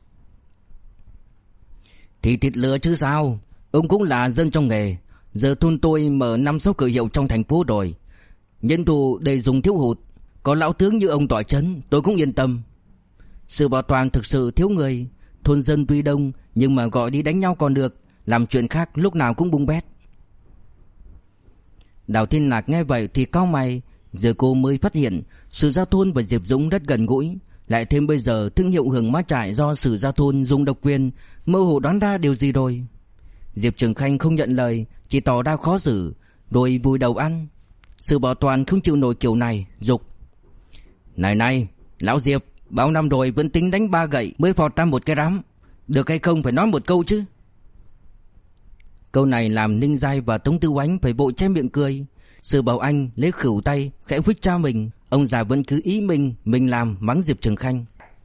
"Thì thịt lửa chứ sao, ông cũng là dân trong nghề. Giờ thôn tôi mở 5-6 cửa hiệu trong thành phố rồi. Nhân thủ để dùng thiếu hụt, có lão tướng như ông tỏa chấn tôi cũng yên tâm. Sự bảo toàn thực sự thiếu người. Thôn dân tuy đông nhưng mà gọi đi đánh nhau còn được, làm chuyện khác lúc nào cũng bung bét. Đào Thiên Lạc nghe vậy thì cau mày. Giờ cô mới phát hiện Sử Gia Thôn và Diệp Dũng rất gần gũi. Lại thêm bây giờ thương hiệu Hưởng Mã Trại do Sử Gia Thôn dùng độc quyền, mơ hồ đoán ra điều gì rồi. Diệp Trường Khanh không nhận lời, chỉ tỏ ra khó xử, rồi vùi đầu ăn. Sự bảo toàn không chịu nổi kiểu này, giục: Này, lão Diệp, bao năm rồi vẫn tính đánh 3 gậy mới vọt ra một cái rắm. Được hay không phải nói một câu chứ. Câu này làm Ninh Giai và Tống Tư Oánh phải vội che miệng cười. Sử Bảo Anh lấy khửu tay khẽ huých cha mình. Ông già vẫn cứ ý mình làm, mắng Diệp Trường Khanh.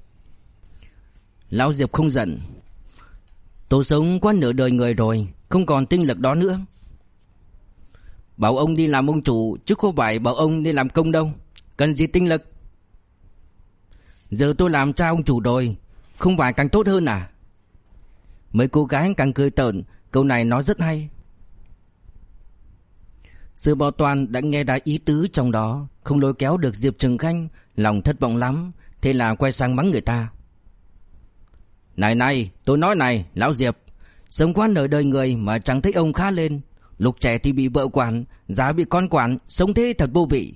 Lão Diệp không giận: Tôi sống quá nửa đời người rồi, không còn tinh lực đó nữa. Bảo ông đi làm ông chủ chứ không phải bảo ông đi làm công đâu. Cần gì tinh lực. Giờ tôi làm cha ông chủ rồi, không phải càng tốt hơn à? Mấy cô gái càng cười tởn. Câu này nói rất hay. Sử Bảo Toàn đã nghe ra ý tứ trong đó, không lôi kéo được Diệp Trường Khanh, lòng thất vọng lắm, thế là quay sang mắng người ta. Này, tôi nói này, lão Diệp, sống quá nửa đời người mà chẳng thấy ông khá lên. Lúc trẻ thì bị vợ quản, già bị con quản, sống thế thật vô vị.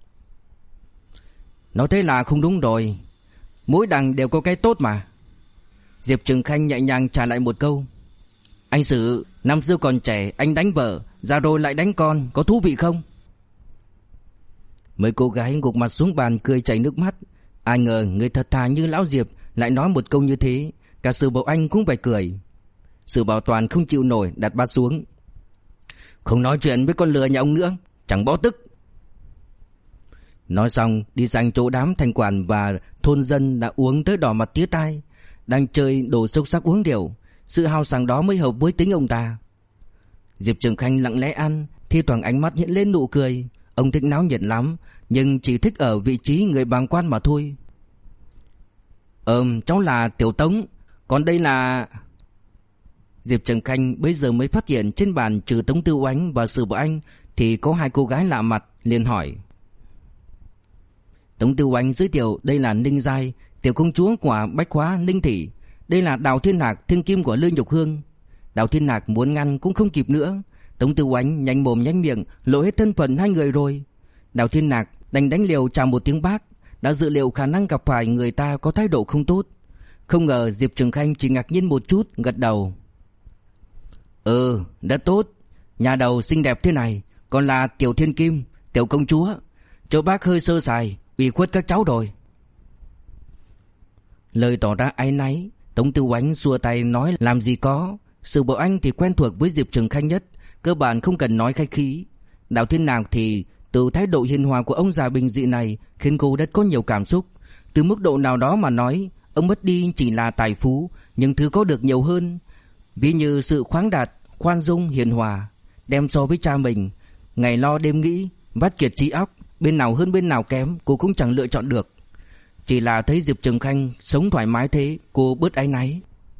Nói thế là không đúng rồi, mỗi đằng đều có cái tốt mà. Diệp Trường Khanh nhẹ nhàng trả lại một câu: Anh Sử, năm xưa còn trẻ anh đánh vợ, già rồi lại đánh con, có thú vị không? Mấy cô gái gục mặt xuống bàn cười chảy nước mắt. Ai ngờ người thật thà như lão Diệp lại nói một câu như thế. Cả Sử Bảo Anh cũng phải cười. Sử Bảo Toàn không chịu nổi, đặt bát xuống: Không nói chuyện với con lừa nhà ông nữa, chẳng bỏ tức. Nói xong đi sang chỗ đám thành quản và thôn dân đã uống tới đỏ mặt tía tai, đang chơi đồ xúc sắc uống rượu. Sự hào sảng đó mới hợp với tính ông ta. Diệp Trường Khanh lặng lẽ ăn, thi thoảng ánh mắt hiện lên nụ cười. Ông thích náo nhiệt lắm, nhưng chỉ thích ở vị trí người bàng quan mà thôi. Cháu là Tiểu Tống, còn đây là... Diệp Trường Khanh bây giờ mới phát hiện trên bàn trừ Tống Tư Oánh và Sử Bảo Anh thì có 2 cô gái lạ mặt, liền hỏi. Tống Tư Oánh giới thiệu đây là Ninh Giai, tiểu công chúa của Bách Hóa Ninh Thị. Đây là Đào Thiên Hạc, thiên kim của Lư Nhục Hương. Đào Thiên Hạc muốn ngăn cũng không kịp nữa. Tống Tư Oánh nhanh mồm nhanh miệng lộ hết thân phận 2 người rồi. Đào Thiên Hạc đành đánh liều chào một tiếng bác, đã dự liệu khả năng gặp phải người ta có thái độ không tốt. Không ngờ Diệp Trường Khanh chỉ ngạc nhiên một chút, gật đầu. Rất tốt. Nhà đầu xinh đẹp thế này, còn là tiểu thiên kim, tiểu công chúa. Chỗ bác hơi sơ sài, ủy khuất các cháu rồi. Lời tỏ ra áy náy, Tống Tư Oánh xua tay nói làm gì có. Sử Bảo Anh thì quen thuộc với Diệp Trường Khanh nhất, cơ bản không cần nói khách khí. Đào Thiên Hạc thì từ thái độ hiền hòa của ông già bình dị này khiến cô rất có nhiều cảm xúc. Từ mức độ nào đó mà nói, ông mất đi chỉ là tài phú, nhưng thứ có được nhiều hơn, ví như sự khoáng đạt, khoan dung, hiền hòa. Đem so với cha mình, ngày lo đêm nghĩ, vắt kiệt trí óc, bên nào hơn bên nào kém cô cũng chẳng lựa chọn được. Chỉ là thấy Diệp Trường Khanh sống thoải mái thế, cô bớt áy náy.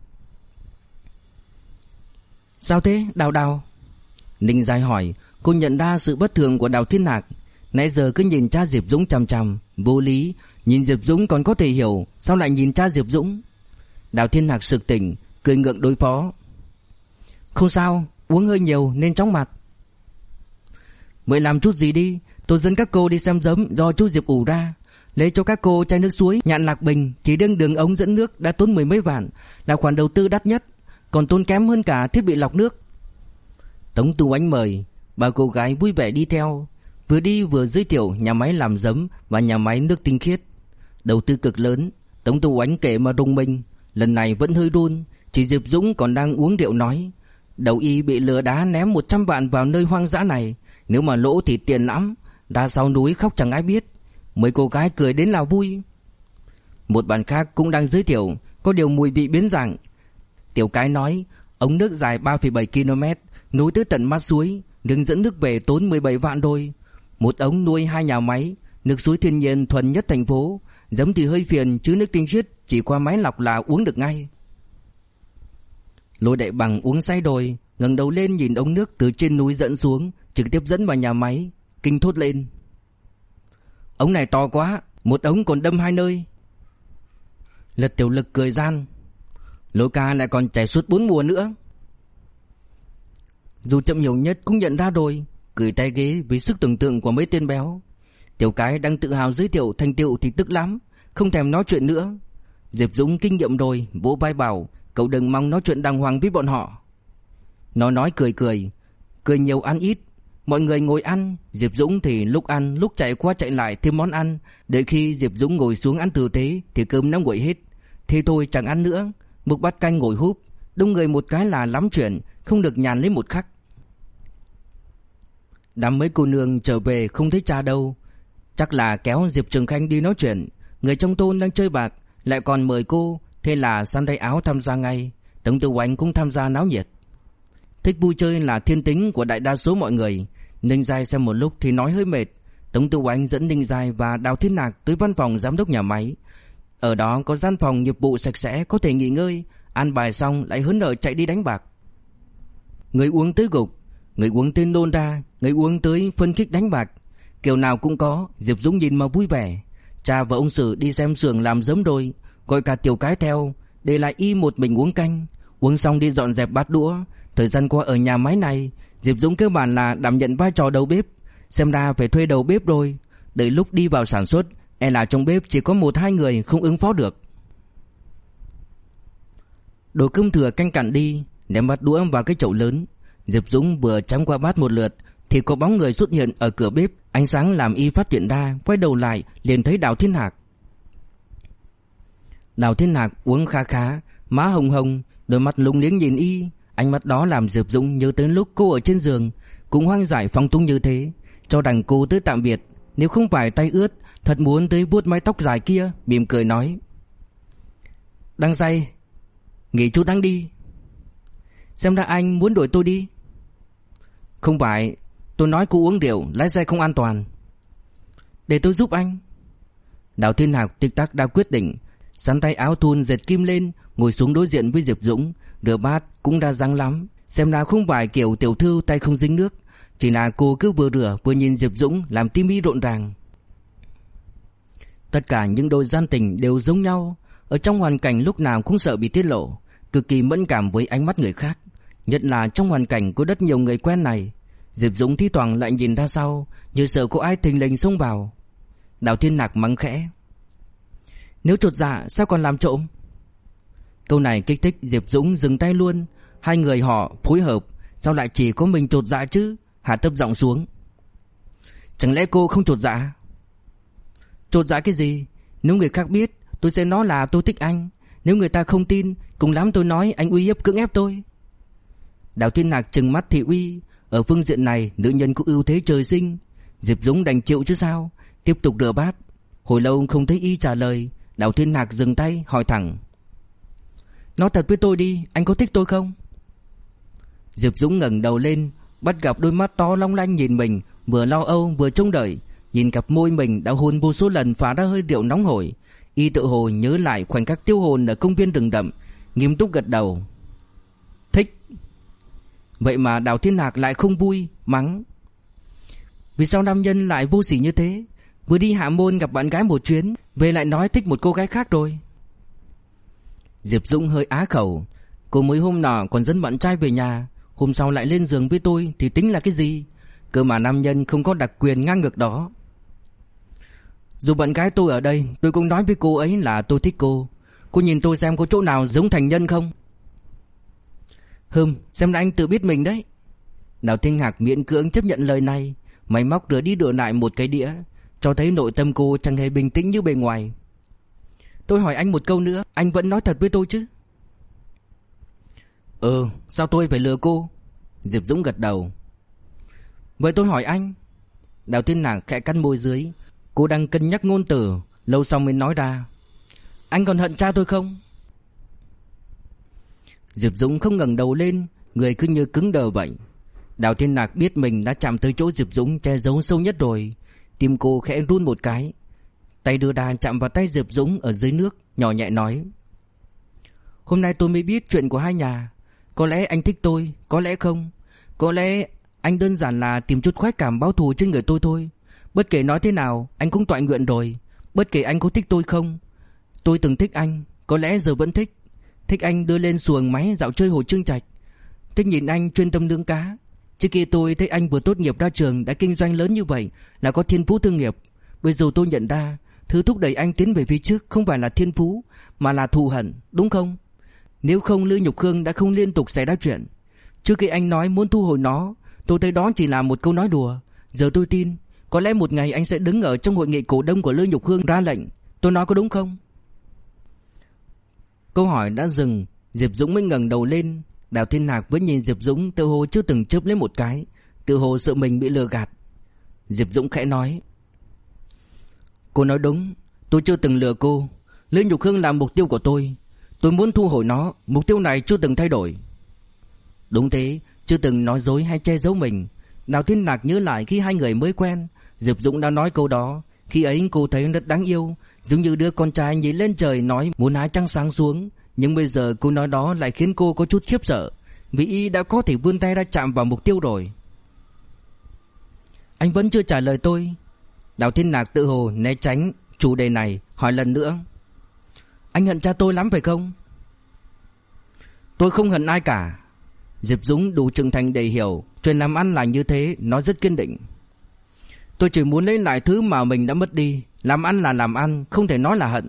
Sao thế Đào? Ninh Giai hỏi. Cô nhận ra sự bất thường của Đào Thiên Hạc. Nãy giờ cứ nhìn cha Diệp Dũng chằm chằm, vô lý. Nhìn Diệp Dũng còn có thể hiểu, sao lại nhìn cha Diệp Dũng? Đào Thiên Hạc sực tỉnh, cười ngượng đối phó. Không sao, uống hơi nhiều nên chóng mặt. Mới làm chút gì đi, tôi dẫn các cô đi xem giấm do chú Diệp ủ ra. Lấy cho các cô chai nước suối nhạn Lạc Bình, chỉ riêng đường ống dẫn nước đã tốn 10 mấy vạn, là khoản đầu tư đắt nhất, còn tốn kém hơn cả thiết bị lọc nước. Tống Tư Oánh mời, 3 cô gái vui vẻ đi theo, vừa đi vừa giới thiệu nhà máy làm giấm và nhà máy nước tinh khiết. Đầu tư cực lớn, Tống Tư Oánh kể mà rùng mình, lần này vẫn hơi run. Chỉ Diệp Dũng còn đang uống rượu nói, đầu y bị lừa đá ném 100 vạn vào nơi hoang dã này, nếu mà lỗ thì tiền lắm, ra sau núi khóc chẳng ai biết. Mấy cô gái cười đến là vui. Một bạn khác cũng đang giới thiệu, có điều mùi vị biến dạng. Tiểu Cái nói, ống nước dài 3,7 km, nối tới tận mát suối, đường dẫn nước về tốn 17 vạn đôi. Một ống nuôi 2 nhà máy, nước suối thiên nhiên thuần nhất thành phố, giấm thì hơi phiền chứ nước tinh khiết chỉ qua máy lọc là uống được ngay. Lôi Đại Bằng uống say đồi, ngẩng đầu lên nhìn ống nước từ trên núi dẫn xuống, trực tiếp dẫn vào nhà máy, kinh thốt lên. Ống này to quá, một ống còn đâm hai nơi. Lật Tiểu Lực cười gian. Lôi ca lại còn chảy suốt 4 mùa nữa. Dù chậm nhiều nhất cũng nhận ra rồi, cười tay ghế vì sức tưởng tượng của mấy tên béo. Tiểu Cái đang tự hào giới thiệu thành tựu thì tức lắm, không thèm nói chuyện nữa. Diệp Dũng kinh nghiệm rồi, vỗ vai bảo cậu đừng mong nói chuyện đàng hoàng với bọn họ. Nó nói cười cười, cười nhiều ăn ít. Mọi người ngồi ăn, Diệp Dũng thì lúc ăn lúc chạy qua chạy lại thêm món ăn. Đợi khi Diệp Dũng ngồi xuống ăn tử tế thì cơm đã nguội hết. Thế thôi chẳng ăn nữa, một bát canh ngồi húp. Đông người một cái là lắm chuyện, không được nhàn lấy một khắc. Đám mấy cô nương trở về không thấy cha đâu, chắc là kéo Diệp Trường Khanh đi nói chuyện. Người trong thôn đang chơi bạc lại còn mời cô, thế là săn tay áo tham gia ngay. Tống Tư Oánh cũng tham gia náo nhiệt. Thích vui chơi là thiên tính của đại đa số mọi người. Ninh Giai xem một lúc thì nói hơi mệt. Tống Tư Oánh dẫn Ninh Giai và Đào Thiên Hạc tới văn phòng giám đốc nhà máy. Ở đó có gian phòng nghiệp vụ sạch sẽ, có thể nghỉ ngơi. Ăn bài xong lại hớn hở chạy đi đánh bạc. Người uống tới gục, người uống tới nôn ra, người uống tới phân khích đánh bạc, kiểu nào cũng có. Diệp Dũng nhìn mà vui vẻ. Cha và ông Sử đi xem xưởng làm giấm rồi, gọi cả Tiểu Cái theo, để lại y một mình uống canh. Uống xong đi dọn dẹp bát đũa. Thời gian qua ở nhà máy này, Diệp Dũng cơ bản là đảm nhận vai trò đầu bếp. Xem ra phải thuê đầu bếp rồi. Đợi lúc đi vào sản xuất, e là trong bếp chỉ có 1-2 người không ứng phó được. Đồ cơm thừa canh cạn đi, ném bát đũa vào cái chậu lớn. Diệp Dũng vừa chấm qua bát một lượt thì có bóng người xuất hiện ở cửa bếp. Ánh sáng làm y phát hiện ra, quay đầu lại liền thấy Đào Thiên Hạc. Đào Thiên Hạc uống khá khá, má hồng hồng, đôi mắt lúng liếng nhìn y. Ánh mắt đó làm Diệp Dũng nhớ tới lúc cô ở trên giường cũng hoang dại phóng túng như thế. Cho rằng cô tới tạm biệt, nếu không phải tay ướt, thật muốn tới vuốt mái tóc dài kia. Mỉm cười nói: đang say, nghỉ chút đang đi. Xem ra anh muốn đuổi tôi đi. Không phải, tôi nói cô uống rượu lái xe không an toàn. Để tôi giúp anh. Đào Thiên Hạc tích tắc đã quyết định, sắn tay áo thun dệt kim lên, ngồi xuống đối diện với Diệp Dũng. Rửa bát cũng đã răng lắm, xem ra không phải kiểu tiểu thư tay không dính nước. Chỉ là cô cứ vừa rửa vừa nhìn Diệp Dũng làm tim y rộn ràng. Tất cả những đôi gian tình đều giống nhau, ở trong hoàn cảnh lúc nào cũng sợ bị tiết lộ, cực kỳ mẫn cảm với ánh mắt người khác. Nhất là trong hoàn cảnh có rất nhiều người quen này, Diệp Dũng thi thoảng lại nhìn ra sau, như sợ có ai thình lình xông vào. Đào Thiên Hạc mắng khẽ: nếu chột dạ sao còn làm trộm? Câu này kích thích Diệp Dũng dừng tay luôn. Hai người họ phối hợp, sao lại chỉ có mình chột dạ chứ? Hạ thấp giọng xuống: chẳng lẽ cô không chột dạ? Chột dạ cái gì? Nếu người khác biết, tôi sẽ nói là tôi thích anh. Nếu người ta không tin, cùng lắm tôi nói anh uy hiếp cưỡng ép tôi. Đào Thiên Hạc trừng mắt thị uy. Ở phương diện này nữ nhân có ưu thế trời sinh. Diệp Dũng đành chịu chứ sao. Tiếp tục rửa bát. Hồi lâu không thấy y trả lời, Đào Thiên Hạc dừng tay hỏi thẳng: nói thật với tôi đi, anh có thích tôi không? Diệp Dũng ngẩng đầu lên, bắt gặp đôi mắt to long lanh nhìn mình, vừa lo âu vừa trông đợi. Nhìn cặp môi mình đã hôn vô số lần phả ra hơi rượu nóng hổi, y tự hồ nhớ lại khoảnh khắc tiêu hồn ở công viên rừng rậm, nghiêm túc gật đầu: thích. Vậy mà Đào Thiên Hạc lại không vui, mắng: vì sao nam nhân lại vô sỉ như thế? Vừa đi Hạ Môn gặp bạn gái một chuyến, về lại nói thích một cô gái khác rồi. Diệp Dũng hơi á khẩu. Cô mới hôm nọ còn dẫn bạn trai về nhà, hôm sau lại lên giường với tôi thì tính là cái gì? Cơ mà nam nhân không có đặc quyền ngang ngược đó. Dù bạn gái tôi ở đây, tôi cũng nói với cô ấy là tôi thích cô. Cô nhìn tôi xem có chỗ nào giống thành nhân không? Xem ra anh tự biết mình đấy. Đào Thiên Hạc miễn cưỡng chấp nhận lời này. Máy móc rửa đi rửa lại một cái đĩa, cho thấy nội tâm cô chẳng hề bình tĩnh như bề ngoài. Tôi hỏi anh một câu nữa, anh vẫn nói thật với tôi chứ? Sao tôi phải lừa cô? Diệp Dũng gật đầu. Vậy tôi hỏi anh. Đào Thiên Hạc khẽ cắn môi dưới. Cô đang cân nhắc ngôn từ, lâu sau mới nói ra: anh còn hận cha tôi không? Diệp Dũng không ngẩng đầu lên, người cứ như cứng đờ vậy. Đào Thiên Hạc biết mình đã chạm tới chỗ Diệp Dũng che giấu sâu nhất rồi. Tim cô khẽ run một cái. Tay đưa đà chạm vào tay Diệp Dũng ở dưới nước, nhỏ nhẹ nói: hôm nay tôi mới biết chuyện của hai nhà. Có lẽ anh thích tôi, có lẽ không. Có lẽ anh đơn giản là tìm chút khoái cảm báo thù trên người tôi thôi. Bất kể nói thế nào anh cũng toại nguyện rồi. Bất kể anh có thích tôi không. Tôi từng thích anh, có lẽ giờ vẫn thích. Thích anh đưa lên xuồng máy dạo chơi hồ Chương Trạch. Thích nhìn anh chuyên tâm nướng cá. Trước kia tôi thấy anh vừa tốt nghiệp ra trường đã kinh doanh lớn như vậy là có thiên phú thương nghiệp. Bây giờ tôi nhận ra thứ thúc đẩy anh tiến về phía trước không phải là thiên phú mà là thù hận, đúng không? Nếu không Lư Nhục Hương đã không liên tục xảy ra chuyện. Trước khi anh nói muốn thu hồi nó, tôi thấy đó chỉ là một câu nói đùa. Giờ tôi tin có lẽ một ngày anh sẽ đứng ở trong hội nghị cổ đông của Lư Nhục Hương ra lệnh. Tôi nói có đúng không? Câu hỏi đã dừng, Diệp Dũng mới ngẩng đầu lên. Đào Thiên Hạc vẫn nhìn Diệp Dũng tự hồ chưa từng chớp lấy một cái, tự hồ sợ mình bị lừa gạt. Diệp Dũng khẽ nói: Cô nói đúng, tôi chưa từng lừa cô. Lư Nhục Hương là mục tiêu của tôi. Tôi muốn thu hồi nó, mục tiêu này chưa từng thay đổi. Đúng thế, chưa từng nói dối hay che giấu mình. Đào Thiên Hạc nhớ lại khi hai người mới quen, Diệp Dũng đã nói câu đó. Khi ấy cô thấy rất đáng yêu, giống như đứa con trai nhìn lên trời nói muốn hái trăng sáng xuống. Nhưng bây giờ câu nói đó lại khiến cô có chút khiếp sợ, vì y đã có thể vươn tay ra chạm vào mục tiêu rồi. Anh vẫn chưa trả lời tôi. Đào Thiên Hạc tự hồ né tránh chủ đề này, hỏi lần nữa: Anh hận cha tôi lắm phải không? Tôi không hận ai cả. Diệp Dũng đủ trưởng thành để hiểu chuyện làm ăn là như thế, nó rất kiên định. Tôi chỉ muốn lấy lại thứ mà mình đã mất đi. Làm ăn là làm ăn, không thể nói là hận.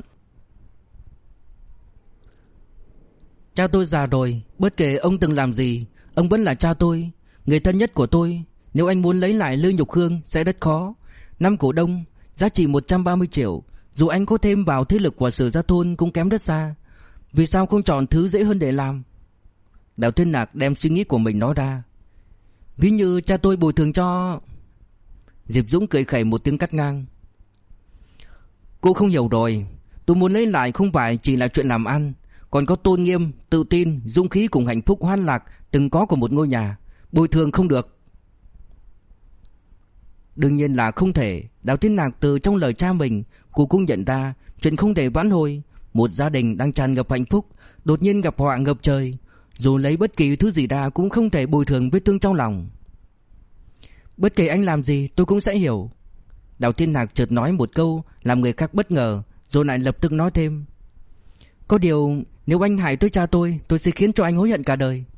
Cha tôi già rồi, bất kể ông từng làm gì, ông vẫn là cha tôi, người thân nhất của tôi. Nếu anh muốn lấy lại Lư Nhục Hương sẽ rất khó. 5 cổ đông, giá trị 130 triệu. Dù anh có thêm vào thế lực của Sử Gia Thôn cũng kém rất xa. Vì sao không chọn thứ dễ hơn để làm? Đào Thiên Hạc đem suy nghĩ của mình nói ra. Ví như cha tôi bồi thường cho... Diệp Dũng cười khẩy một tiếng cắt ngang. Cô không hiểu rồi. Tôi muốn lấy lại không phải chỉ là chuyện làm ăn, còn có tôn nghiêm, tự tin, dũng khí cùng hạnh phúc hoan lạc từng có của một ngôi nhà. Bồi thường không được. Đương nhiên là không thể. Đào Thiên Hạc từ trong lời cha mình, cô cũng nhận ra chuyện không thể vãn hồi. Một gia đình đang tràn ngập hạnh phúc đột nhiên gặp họa ngập trời, dù lấy bất kỳ thứ gì ra cũng không thể bồi thường vết thương trong lòng. Bất kể anh làm gì tôi cũng sẽ hiểu. Đào Thiên Hạc chợt nói một câu làm người khác bất ngờ, rồi lại lập tức nói thêm: Có điều nếu anh hại tới cha tôi sẽ khiến cho anh hối hận cả đời.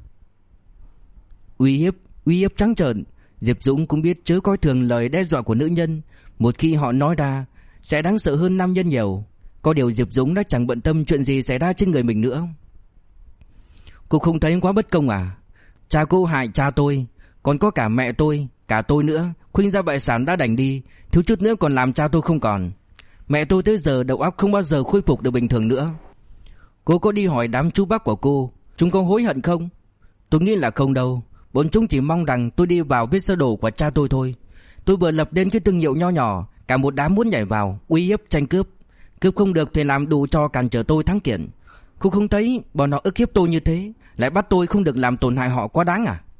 Uy hiếp trắng trợn. Diệp Dũng cũng biết chớ coi thường lời đe dọa của nữ nhân, một khi họ nói ra sẽ đáng sợ hơn nam nhân nhiều. Có điều Diệp Dũng đã chẳng bận tâm chuyện gì xảy ra trên người mình nữa. Cô không thấy quá bất công à? Cha cô hại cha tôi, còn có cả mẹ tôi, cả tôi nữa. Khuynh gia bại sản đã đành đi, thiếu chút nữa còn làm cha tôi không còn. Mẹ tôi tới giờ đầu óc không bao giờ khôi phục được bình thường nữa. Cô có đi hỏi đám chú bác của cô, chúng có hối hận không? Tôi nghĩ là không đâu. Bọn chúng chỉ mong rằng tôi đi vào vết xe đổ của cha tôi thôi. Tôi vừa lập đến cái thương hiệu nho nhỏ, cả một đám muốn nhảy vào, uy hiếp tranh cướp. Cướp không được thì làm đủ cho cản trở tôi thắng kiện. Cô không thấy bọn họ ức hiếp tôi như thế, lại bắt tôi không được làm tổn hại họ quá đáng à?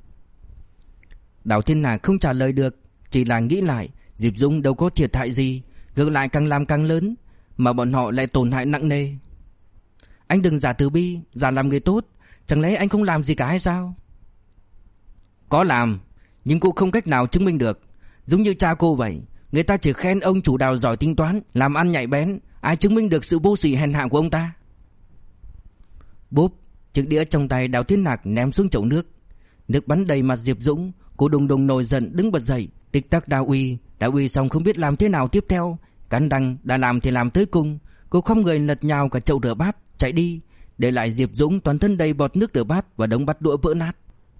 Đào Thiên Hạc không trả lời được, chỉ là nghĩ lại Diệp Dũng đâu có thiệt hại gì, ngược lại càng làm càng lớn, mà bọn họ lại tổn hại nặng nề. Anh đừng giả từ bi, giả làm người tốt. Chẳng lẽ anh không làm gì cả hay sao? Có làm, nhưng cô không cách nào chứng minh được. Giống như cha cô vậy, người ta chỉ khen ông chủ Đào giỏi tính toán, làm ăn nhạy bén, ai chứng minh được sự vô sỉ hèn hạ của ông ta? Bốp, chiếc đĩa trong tay Đào Thiên Hạc ném xuống chậu nước. Nước bắn đầy mặt Diệp Dũng. Cô đùng đùng nổi giận đứng bật dậy, tích tắc đã uy xong không biết làm thế nào tiếp theo. Cắn răng đã làm thì làm tới cùng. Cô không người lật nhào cả chậu rửa bát chạy đi, để lại Diệp Dũng toàn thân đầy bọt nước rửa bát và đống bát đũa vỡ nát.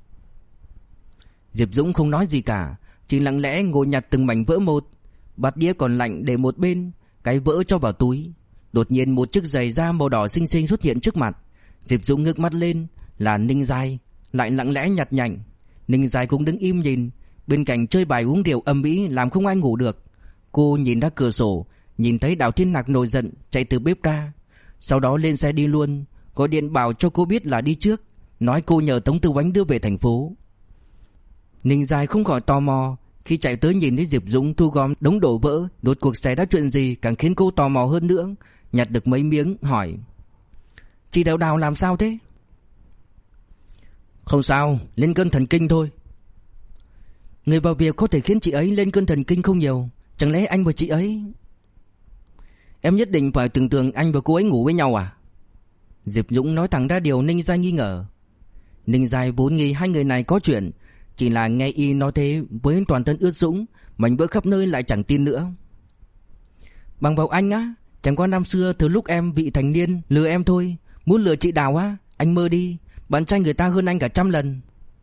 Diệp Dũng không nói gì cả, chỉ lặng lẽ ngồi nhặt từng mảnh vỡ một. Bát đĩa còn lạnh để một bên, cái vỡ cho vào túi. Đột nhiên một chiếc giày da màu đỏ xinh xinh xuất hiện trước mặt. Diệp Dũng ngước mắt lên, là Ninh Giai, lại lặng lẽ nhặt nhạnh. Ninh Giai cũng đứng im nhìn, bên cạnh chơi bài uống rượu ầm ĩ làm không ai ngủ được. Cô nhìn ra cửa sổ, nhìn thấy Đào Thiên Hạc nổi giận chạy từ bếp ra, sau đó lên xe đi luôn, gọi điện bảo cho cô biết là đi trước, nói cô nhờ Tống Tư Oánh đưa về thành phố. Ninh Giai không khỏi tò mò, khi chạy tới nhìn thấy Diệp Dũng thu gom đống đổ vỡ, đột cuộc xảy ra chuyện gì càng khiến cô tò mò hơn nữa. Nhặt được mấy miếng hỏi: Chị Đào làm sao thế? Không sao, lên cơn thần kinh thôi. Người vào việc có thể khiến chị ấy lên cơn thần kinh không nhiều, Chẳng lẽ anh và chị ấy... Em nhất định phải tưởng tượng anh và cô ấy ngủ với nhau à? Diệp Dũng nói thẳng ra điều Ninh Giai nghi ngờ. Ninh Giai vốn nghĩ hai người này có chuyện, chỉ là nghe y nói thế với toàn thân ướt sũng, mảnh vỡ khắp nơi lại chẳng tin nữa. Bằng vào anh á, chẳng qua năm xưa từ lúc em vị thành niên lừa em thôi. Muốn lừa chị Đào á, anh mơ đi, bạn trai người ta hơn anh cả 100 lần.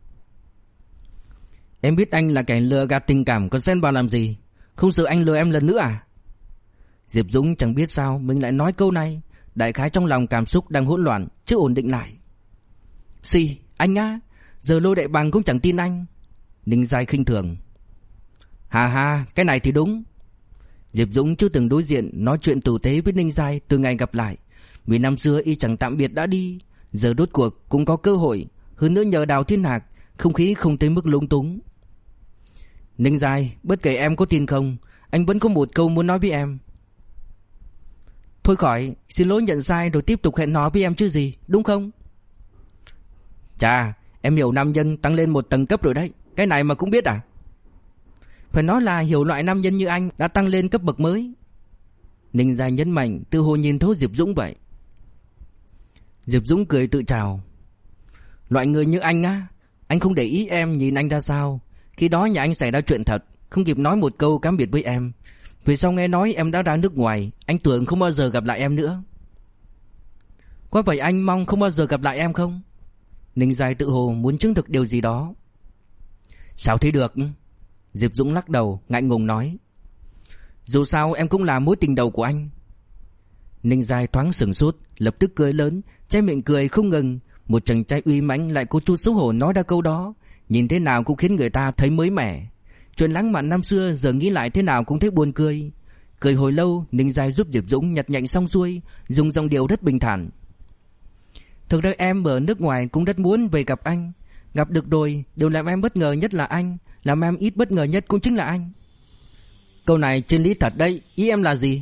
Em biết anh là kẻ lừa gạt tình cảm, còn xen vào làm gì? Không sợ anh lừa em lần nữa à? Diệp Dũng chẳng biết sao mình lại nói câu này. Đại khái trong lòng cảm xúc đang hỗn loạn, chưa ổn định lại. Xì, anh á, giờ Lôi Đại Bằng cũng chẳng tin anh. Ninh Giai khinh thường. Hà hà, cái này thì đúng. Diệp Dũng chưa từng đối diện nói chuyện tử tế với Ninh Giai từ ngày gặp lại. Vì năm xưa y chẳng tạm biệt đã đi, giờ rốt cuộc cũng có cơ hội. Hơn nữa nhờ Đào Thiên Hạc, không khí không tới mức lúng túng. Ninh Giai, bất kể em có tin không, anh vẫn có một câu muốn nói với em. Thôi khỏi, xin lỗi nhận sai rồi tiếp tục hẹn hò với em chứ gì, đúng không? Chà, em hiểu nam nhân tăng lên một tầng cấp rồi đấy. Cái này mà cũng biết à? Phải nói là hiểu loại nam nhân như anh đã tăng lên cấp bậc mới. Ninh Giai nhấn mạnh, tự hồ nhìn thấu Diệp Dũng vậy. Diệp Dũng cười tự trào. Loại người như anh á, anh không để ý em nhìn anh ra sao. Khi đó nhà anh xảy ra chuyện thật, không kịp nói một câu cám biệt với em. Vì sau nghe nói em đã ra nước ngoài, anh tưởng không bao giờ gặp lại em nữa. Có phải anh mong không bao giờ gặp lại em không? Ninh Giai tự hồ muốn chứng thực điều gì đó. Sao thế được? Diệp Dũng lắc đầu, ngại ngùng nói. Dù sao em cũng là mối tình đầu của anh. Ninh Giai thoáng sửng sốt, lập tức cười lớn, che miệng cười không ngừng. Một chàng trai uy mãnh lại có chút xấu hổ nói ra câu đó, nhìn thế nào cũng khiến người ta thấy mới mẻ. Chuyện lãng mạn năm xưa giờ nghĩ lại thế nào cũng thấy buồn cười. Cười hồi lâu, Ninh Giai giúp Diệp Dũng nhặt nhạnh xong xuôi, dùng giọng điệu rất bình thản. Thực ra em ở nước ngoài cũng rất muốn về gặp anh. Gặp được rồi, điều làm em bất ngờ nhất là anh, làm em ít bất ngờ nhất cũng chính là anh. Câu này trên lý thật đấy, ý em là gì?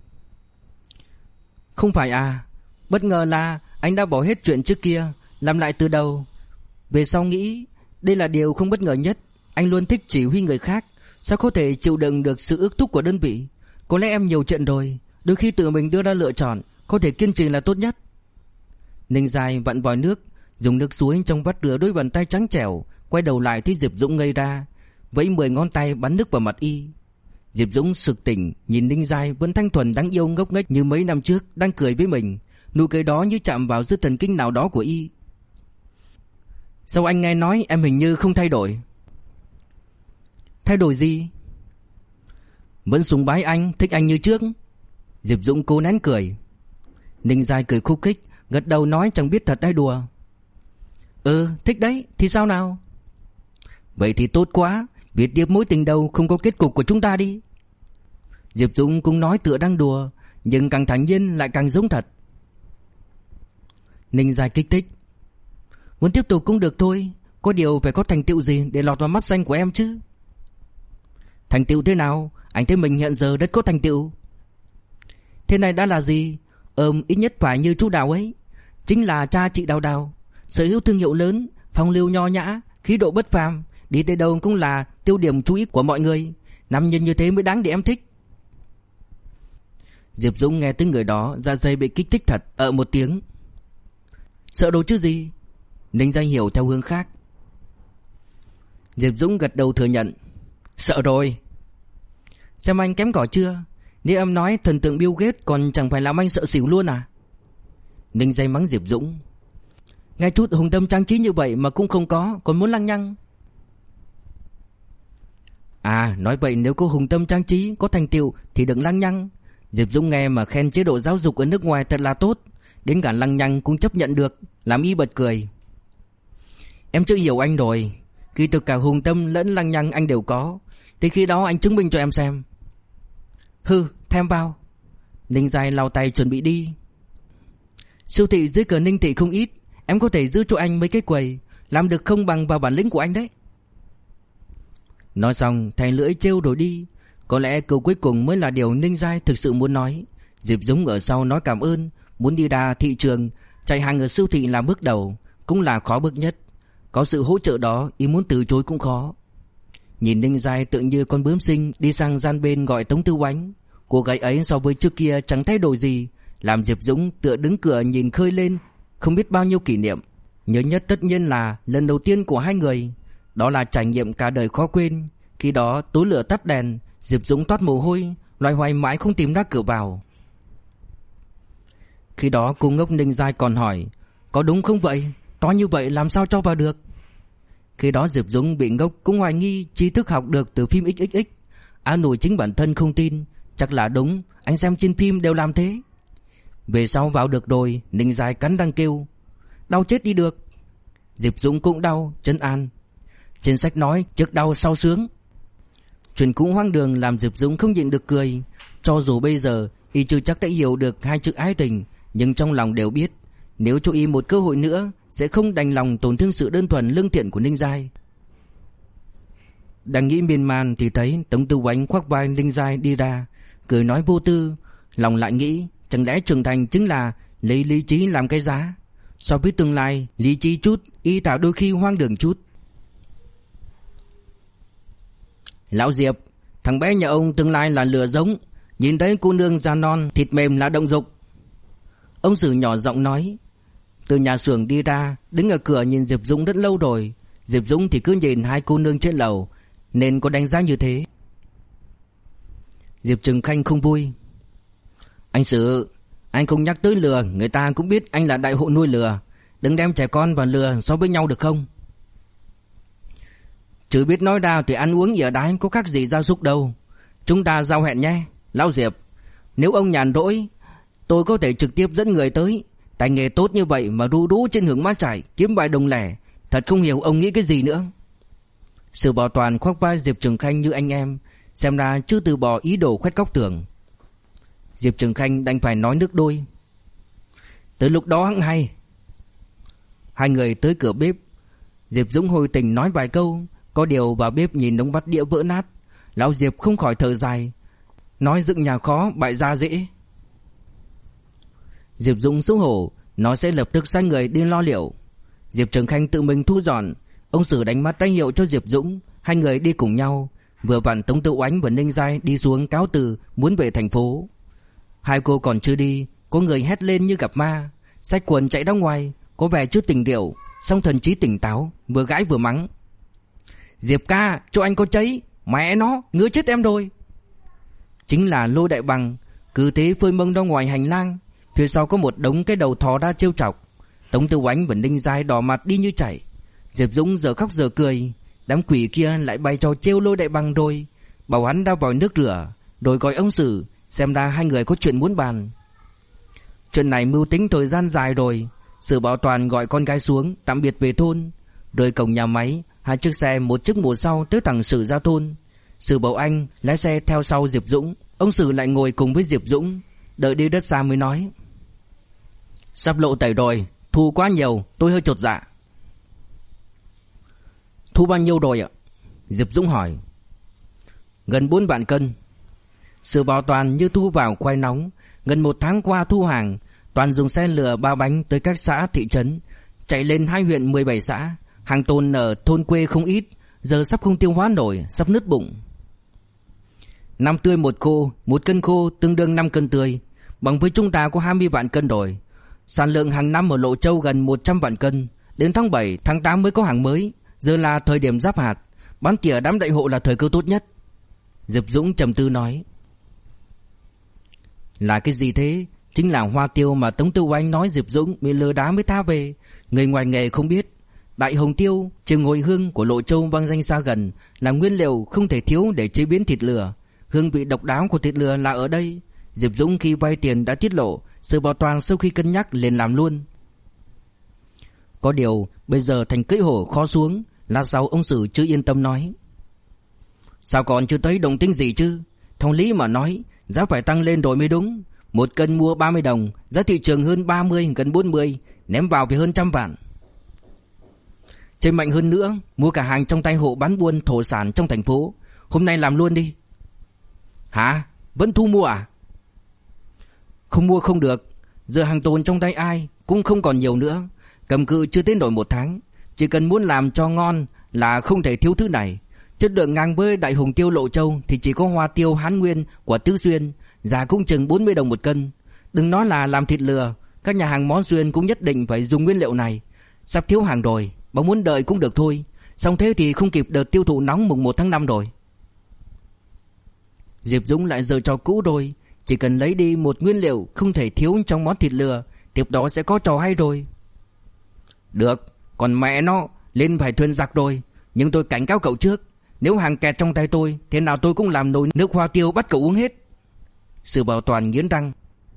Không phải à, bất ngờ là anh đã bỏ hết chuyện trước kia, làm lại từ đầu. Về sau nghĩ, đây là điều không bất ngờ nhất. Anh luôn thích chỉ huy người khác, sao có thể chịu đựng được sự ước thúc của đơn vị? Có lẽ em nhiều chuyện rồi, đôi khi tự mình đưa ra lựa chọn, có thể kiên trì là tốt nhất. Ninh Giai vặn vòi nước, dùng nước suối trong vắt rửa đôi bàn tay trắng trẻo, quay đầu lại thấy Diệp Dũng ngây ra, vẫy 10 ngón tay bắn nước vào mặt y. Diệp Dũng sực tỉnh, nhìn Ninh Giai vẫn thanh thuần đáng yêu ngốc nghếch như mấy năm trước, đang cười với mình. Nụ cười đó như chạm vào dư thần kinh nào đó của y. Sao anh nghe nói em hình như không thay đổi? Thay đổi gì? Vẫn sùng bái anh, thích anh như trước. Diệp Dũng cố nén cười. Ninh Giai cười khúc khích, gật đầu nói chẳng biết thật hay đùa. Thích đấy, thì sao nào? Vậy thì tốt quá, viết tiếp mối tình đầu không có kết cục của chúng ta đi. Diệp Dũng cũng nói tựa đang đùa, nhưng càng thản nhiên lại càng giống thật. Ninh Giai kích thích. Muốn tiếp tục cũng được thôi, có điều phải có thành tựu gì để lọt vào mắt xanh của em chứ. Thành tựu thế nào? Anh thấy mình hiện giờ rất có thành tựu. Thế này đã là gì? Ít nhất phải như chú Đào ấy, chính là cha chị Đào Đào, sở hữu thương hiệu lớn, phong lưu nho nhã, khí độ bất phàm, đi tới đâu cũng là tiêu điểm chú ý của mọi người. Nam nhân như thế mới đáng để em thích. Diệp Dũng nghe tới người đó, dạ dày bị kích thích thật, một tiếng. Sợ đồ chứ gì? Ninh Giai hiểu theo hướng khác. Diệp Dũng gật đầu thừa nhận. Sợ rồi. Xem anh kém cỏi chưa? Nếu em nói thần tượng Bill Gates còn chẳng phải làm anh sợ xỉu luôn à? Ninh Giai mắng Diệp Dũng. Ngay chút hùng tâm trang trí như vậy mà cũng không có, còn muốn lăng nhăng. À, nói vậy nếu có hùng tâm trang trí, có thành tựu thì đừng lăng nhăng. Diệp Dũng nghe mà khen chế độ giáo dục ở nước ngoài thật là tốt, đến cả lăng nhăng cũng chấp nhận được, làm y bật cười. Em chưa hiểu anh rồi, kỳ thực cả hùng tâm lẫn lăng nhăng anh đều có, thì khi đó anh chứng minh cho em xem. Hừ, thêm vào. Ninh Giai lau tay chuẩn bị đi. Siêu thị dưới cửa Ninh thị không ít, em có thể giữ cho anh mấy cái quầy, làm được không bằng vào bản lĩnh của anh đấy. Nói xong thầy lưỡi trêu rồi đi. Có lẽ câu cuối cùng mới là điều Ninh Giai thực sự muốn nói. Diệp Dũng ở sau nói cảm ơn, muốn đi ra thị trường, chạy hàng ở siêu thị là bước đầu, cũng là khó bước nhất. Có sự hỗ trợ đó, ý muốn từ chối cũng khó. Nhìn Ninh Giai tự như con bướm xinh đi sang gian bên gọi Tống Tư Oánh. Cô gái ấy so với trước kia chẳng thay đổi gì, làm Diệp Dũng tựa đứng cửa nhìn khơi lên không biết bao nhiêu kỷ niệm. Nhớ nhất tất nhiên là lần đầu tiên của hai người. Đó là trải nghiệm cả đời khó quên. Khi đó tối lửa tắt đèn, Diệp Dũng toát mồ hôi, loay hoay mãi không tìm ra cửa vào. Khi đó cô ngốc Ninh Giai còn hỏi: có đúng không vậy? To như vậy làm sao cho vào được? Khi đó Diệp Dũng bị ngốc cũng hoài nghi tri thức học được từ phim XXX. An ủi chính bản thân không tin. Chắc là đúng, anh xem trên phim đều làm thế. Về sau vào được rồi, Ninh Giai cắn răng kêu: đau chết đi được. Diệp Dũng cũng đau, trấn an: trên sách nói trước đau sau sướng. Chuyện cũ hoang đường làm Diệp Dũng không nhịn được cười. Cho dù bây giờ y chưa chắc đã hiểu được hai chữ ái tình, nhưng trong lòng đều biết nếu cho y một cơ hội nữa sẽ không đành lòng tổn thương sự đơn thuần lương thiện của Ninh Giai. Đang nghĩ miên man thì thấy Tống Tư Oánh khoác vai Ninh Giai đi ra, cười nói vô tư. Lòng lại nghĩ chẳng lẽ trưởng thành chính là lấy lý trí làm cái giá. So với tương lai, lý trí chút, y tạo đôi khi hoang đường chút. Lão Diệp, thằng bé nhà ông tương lai là lừa giống. Nhìn thấy cô nương da non thịt mềm là động dục. Ông Sử nhỏ giọng nói. Từ nhà xưởng đi ra, đứng ở cửa nhìn Diệp Dũng rất lâu rồi. Diệp Dũng thì cứ nhìn hai cô nương trên lầu, nên có đánh giá như thế. Diệp Trừng Khanh không vui. Anh Sử, anh không nhắc tới lừa, người ta cũng biết anh là đại hộ nuôi lừa. Đừng đem trẻ con vào lừa so với nhau được không? Chứ biết nói ra thì ăn uống ở đái có khác gì gia súc đâu. Chúng ta giao hẹn nhé. Lão Diệp, nếu ông nhàn rỗi, tôi có thể trực tiếp dẫn người tới. Tài nghề tốt như vậy mà ru rú trên hưởng mát trải, kiếm vài đồng lẻ, thật không hiểu ông nghĩ cái gì nữa. Sử Bảo Toàn khoác vai Diệp Trừng Khanh như anh em, xem ra chưa từ bỏ ý đồ khoét cóc tường. Diệp Trừng Khanh đành phải nói nước đôi. Tới lúc đó hẵng hay. Hai người tới cửa bếp. Diệp Dũng hồi tình nói vài câu, có điều vào bếp nhìn đống bát đĩa vỡ nát, lão Diệp không khỏi thở dài, nói dựng nhà khó bại gia dễ. Diệp Dũng xấu hổ, nó sẽ lập tức sai người đi lo liệu. Diệp Trừng Khanh tự mình thu dọn. Ông Sử đánh mắt tay hiệu cho Diệp Dũng. Hai người đi cùng nhau. Vừa vặn Tống Tư Oánh và Ninh Giai đi xuống cáo từ muốn về thành phố. Hai cô còn chưa đi, có người hét lên như gặp ma, xách quần chạy ra ngoài, có vẻ chưa tỉnh rượu, song thần trí tỉnh táo, vừa gãi vừa mắng. Diệp ca, chỗ anh có cháy, mẹ nó, ngứa chết em rồi. Chính là Lô Đại Bằng, cứ thế phơi mông ra ngoài hành lang. Phía sau có một đống cái đầu thò ra trêu chọc. Tống Tư Oánh và Ninh Giai đỏ mặt đi như chảy. Diệp Dũng giờ khóc giờ cười. Đám quỷ kia lại bày trò trêu Lô Đại Bằng rồi, bảo hắn ra vòi nước rửa, rồi gọi ông Sử. Xem ra hai người có chuyện muốn bàn. Chuyện này mưu tính thời gian dài rồi. Sử Bảo Toàn gọi con gái xuống tạm biệt về thôn. Rời cổng nhà máy, hai chiếc xe một trước một sau tới thẳng Sử ra thôn. Sử Bảo Anh lái xe theo sau Diệp Dũng. Ông Sử lại ngồi cùng với Diệp Dũng. Đợi đi rất xa mới nói. Sắp lộ tẩy rồi, thu quá nhiều, tôi hơi chột dạ. Thu bao nhiêu rồi ạ? Diệp Dũng hỏi. Gần 4 vạn cân. Sử Bảo Toàn như thu vào khoai nóng. Gần 1 tháng qua thu hàng, Toàn dùng xe lừa 3 bánh tới các xã thị trấn, chạy lên 2 huyện 17 xã. Hàng tồn ở thôn quê không ít, giờ sắp không tiêu hóa nổi, sắp nứt bụng. 5 tươi 1 khô, 1 cân khô tương đương 5 cân tươi, bằng với chúng ta có 20 vạn cân rồi. Sản lượng hàng năm ở Lộ Châu gần 100 vạn cân. Đến tháng 7, tháng 8 mới có hàng mới. Giờ là thời điểm giáp hạt, bán tỉa đám đại hộ là thời cơ tốt nhất. Diệp Dũng trầm tư nói. Là cái gì thế? Chính là hoa tiêu mà Tống Tư Oánh nói Diệp Dũng bị lừa đá mới tha về. Người ngoài nghề không biết, đại hồng tiêu, trường ngồi hương của Lộ Châu vang danh xa gần, là nguyên liệu không thể thiếu để chế biến thịt lừa. Hương vị độc đáo của thịt lừa là ở đây. Diệp Dũng khi vay tiền đã tiết lộ, Sử Bảo Toàn sau khi cân nhắc liền làm luôn. Có điều bây giờ thành cưỡi hổ khó xuống. Lát sau ông Sử chưa yên tâm nói. Sao còn chưa thấy động tĩnh gì chứ? Theo lý mà nói, giá phải tăng lên rồi mới đúng. 1 cân mua 30 đồng, giá thị trường hơn 30, gần 40, ném vào phải hơn 100 vạn. Chơi mạnh hơn nữa, mua cả hàng trong tay hộ bán buôn thổ sản trong thành phố. Hôm nay làm luôn đi. Hả? Vẫn thu mua à? Không mua không được. Giờ hàng tồn trong tay ai cũng không còn nhiều nữa. Cầm cự chưa tới nổi 1 tháng. Chỉ cần muốn làm cho ngon là không thể thiếu thứ này. Chất lượng ngang với Đại Hùng tiêu Lộ Châu thì chỉ có hoa tiêu Hán Nguyên của Tứ Xuyên, giá cũng chừng 40 đồng một cân. Đừng nói là làm thịt lừa, các nhà hàng món xuyên cũng nhất định phải dùng nguyên liệu này. Sắp thiếu hàng rồi, bảo muốn đợi cũng được thôi. Xong thế thì không kịp đợt tiêu thụ nóng mùng 1 tháng 5 rồi. Diệp Dũng lại giở trò cũ rồi. Chỉ cần lấy đi một nguyên liệu không thể thiếu trong món thịt lừa, tiếp đó sẽ có trò hay rồi. Được, còn mẹ nó, lên phải thuyền giặc rồi. Nhưng tôi cảnh cáo cậu trước, nếu hàng kẹt trong tay tôi, thế nào tôi cũng làm nồi nước hoa tiêu bắt cậu uống hết. Sử Bảo Toàn nghiến răng.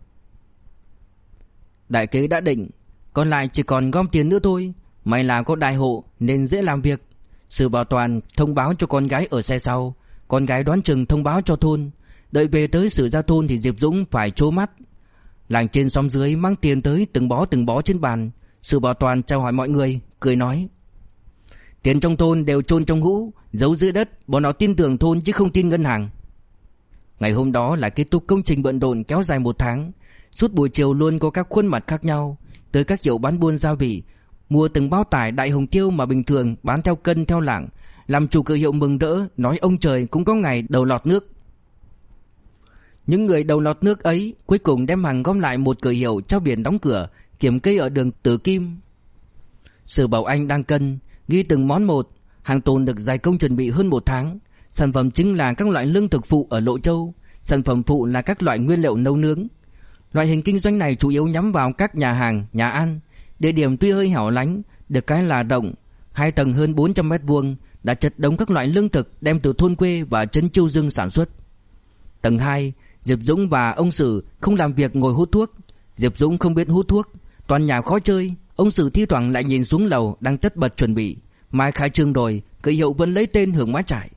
Đại kế đã định, còn lại chỉ còn gom tiền nữa thôi. May là có đại hộ nên dễ làm việc. Sử Bảo Toàn thông báo cho con gái ở xe sau, con gái đoán chừng thông báo cho thôn. Đợi về tới Sử Gia thôn thì Diệp Dũng phải trố mắt. Làng trên xóm dưới mang tiền tới từng bó trên bàn. Sử Bảo Toàn chào hỏi mọi người, cười nói: tiền trong thôn đều chôn trong hũ, giấu dưới đất, bọn họ tin tưởng thôn chứ không tin ngân hàng. Ngày hôm đó là kết thúc công trình bận rộn kéo dài 1 tháng. Suốt buổi chiều luôn có các khuôn mặt khác nhau tới các hiệu bán buôn gia vị, mua từng bao tải Đại Hồng tiêu mà bình thường bán theo cân theo lạng. Làm chủ cửa hiệu mừng rỡ, nói ông trời cũng có ngày đầu lọt nước. Những người đầu lọt nước ấy cuối cùng đem hàng gom lại một cửa hiệu treo biển đóng cửa, kiểm kê ở đường Tử Kim. Sử Bảo Anh đang cân, ghi từng món một. Hàng tồn được gia công chuẩn bị hơn 1 tháng. Sản phẩm chính là các loại lương thực phụ ở Lộ Châu, sản phẩm phụ là các loại nguyên liệu nấu nướng. Loại hình kinh doanh này chủ yếu nhắm vào các nhà hàng, nhà ăn. Địa điểm tuy hơi hẻo lánh, được cái là rộng, 2 tầng hơn 400 m², đã chất đống các loại lương thực đem từ thôn quê và trấn Chiêu Dương sản xuất. Tầng 2, Diệp Dũng và ông Sử không làm việc ngồi hút thuốc. Diệp Dũng không biết hút thuốc, toàn nhà khó chơi. Ông Sử thi thoảng lại nhìn xuống lầu đang tất bật chuẩn bị. Mai khai trương rồi, cửa hiệu vẫn lấy tên Hưởng Mã Trải.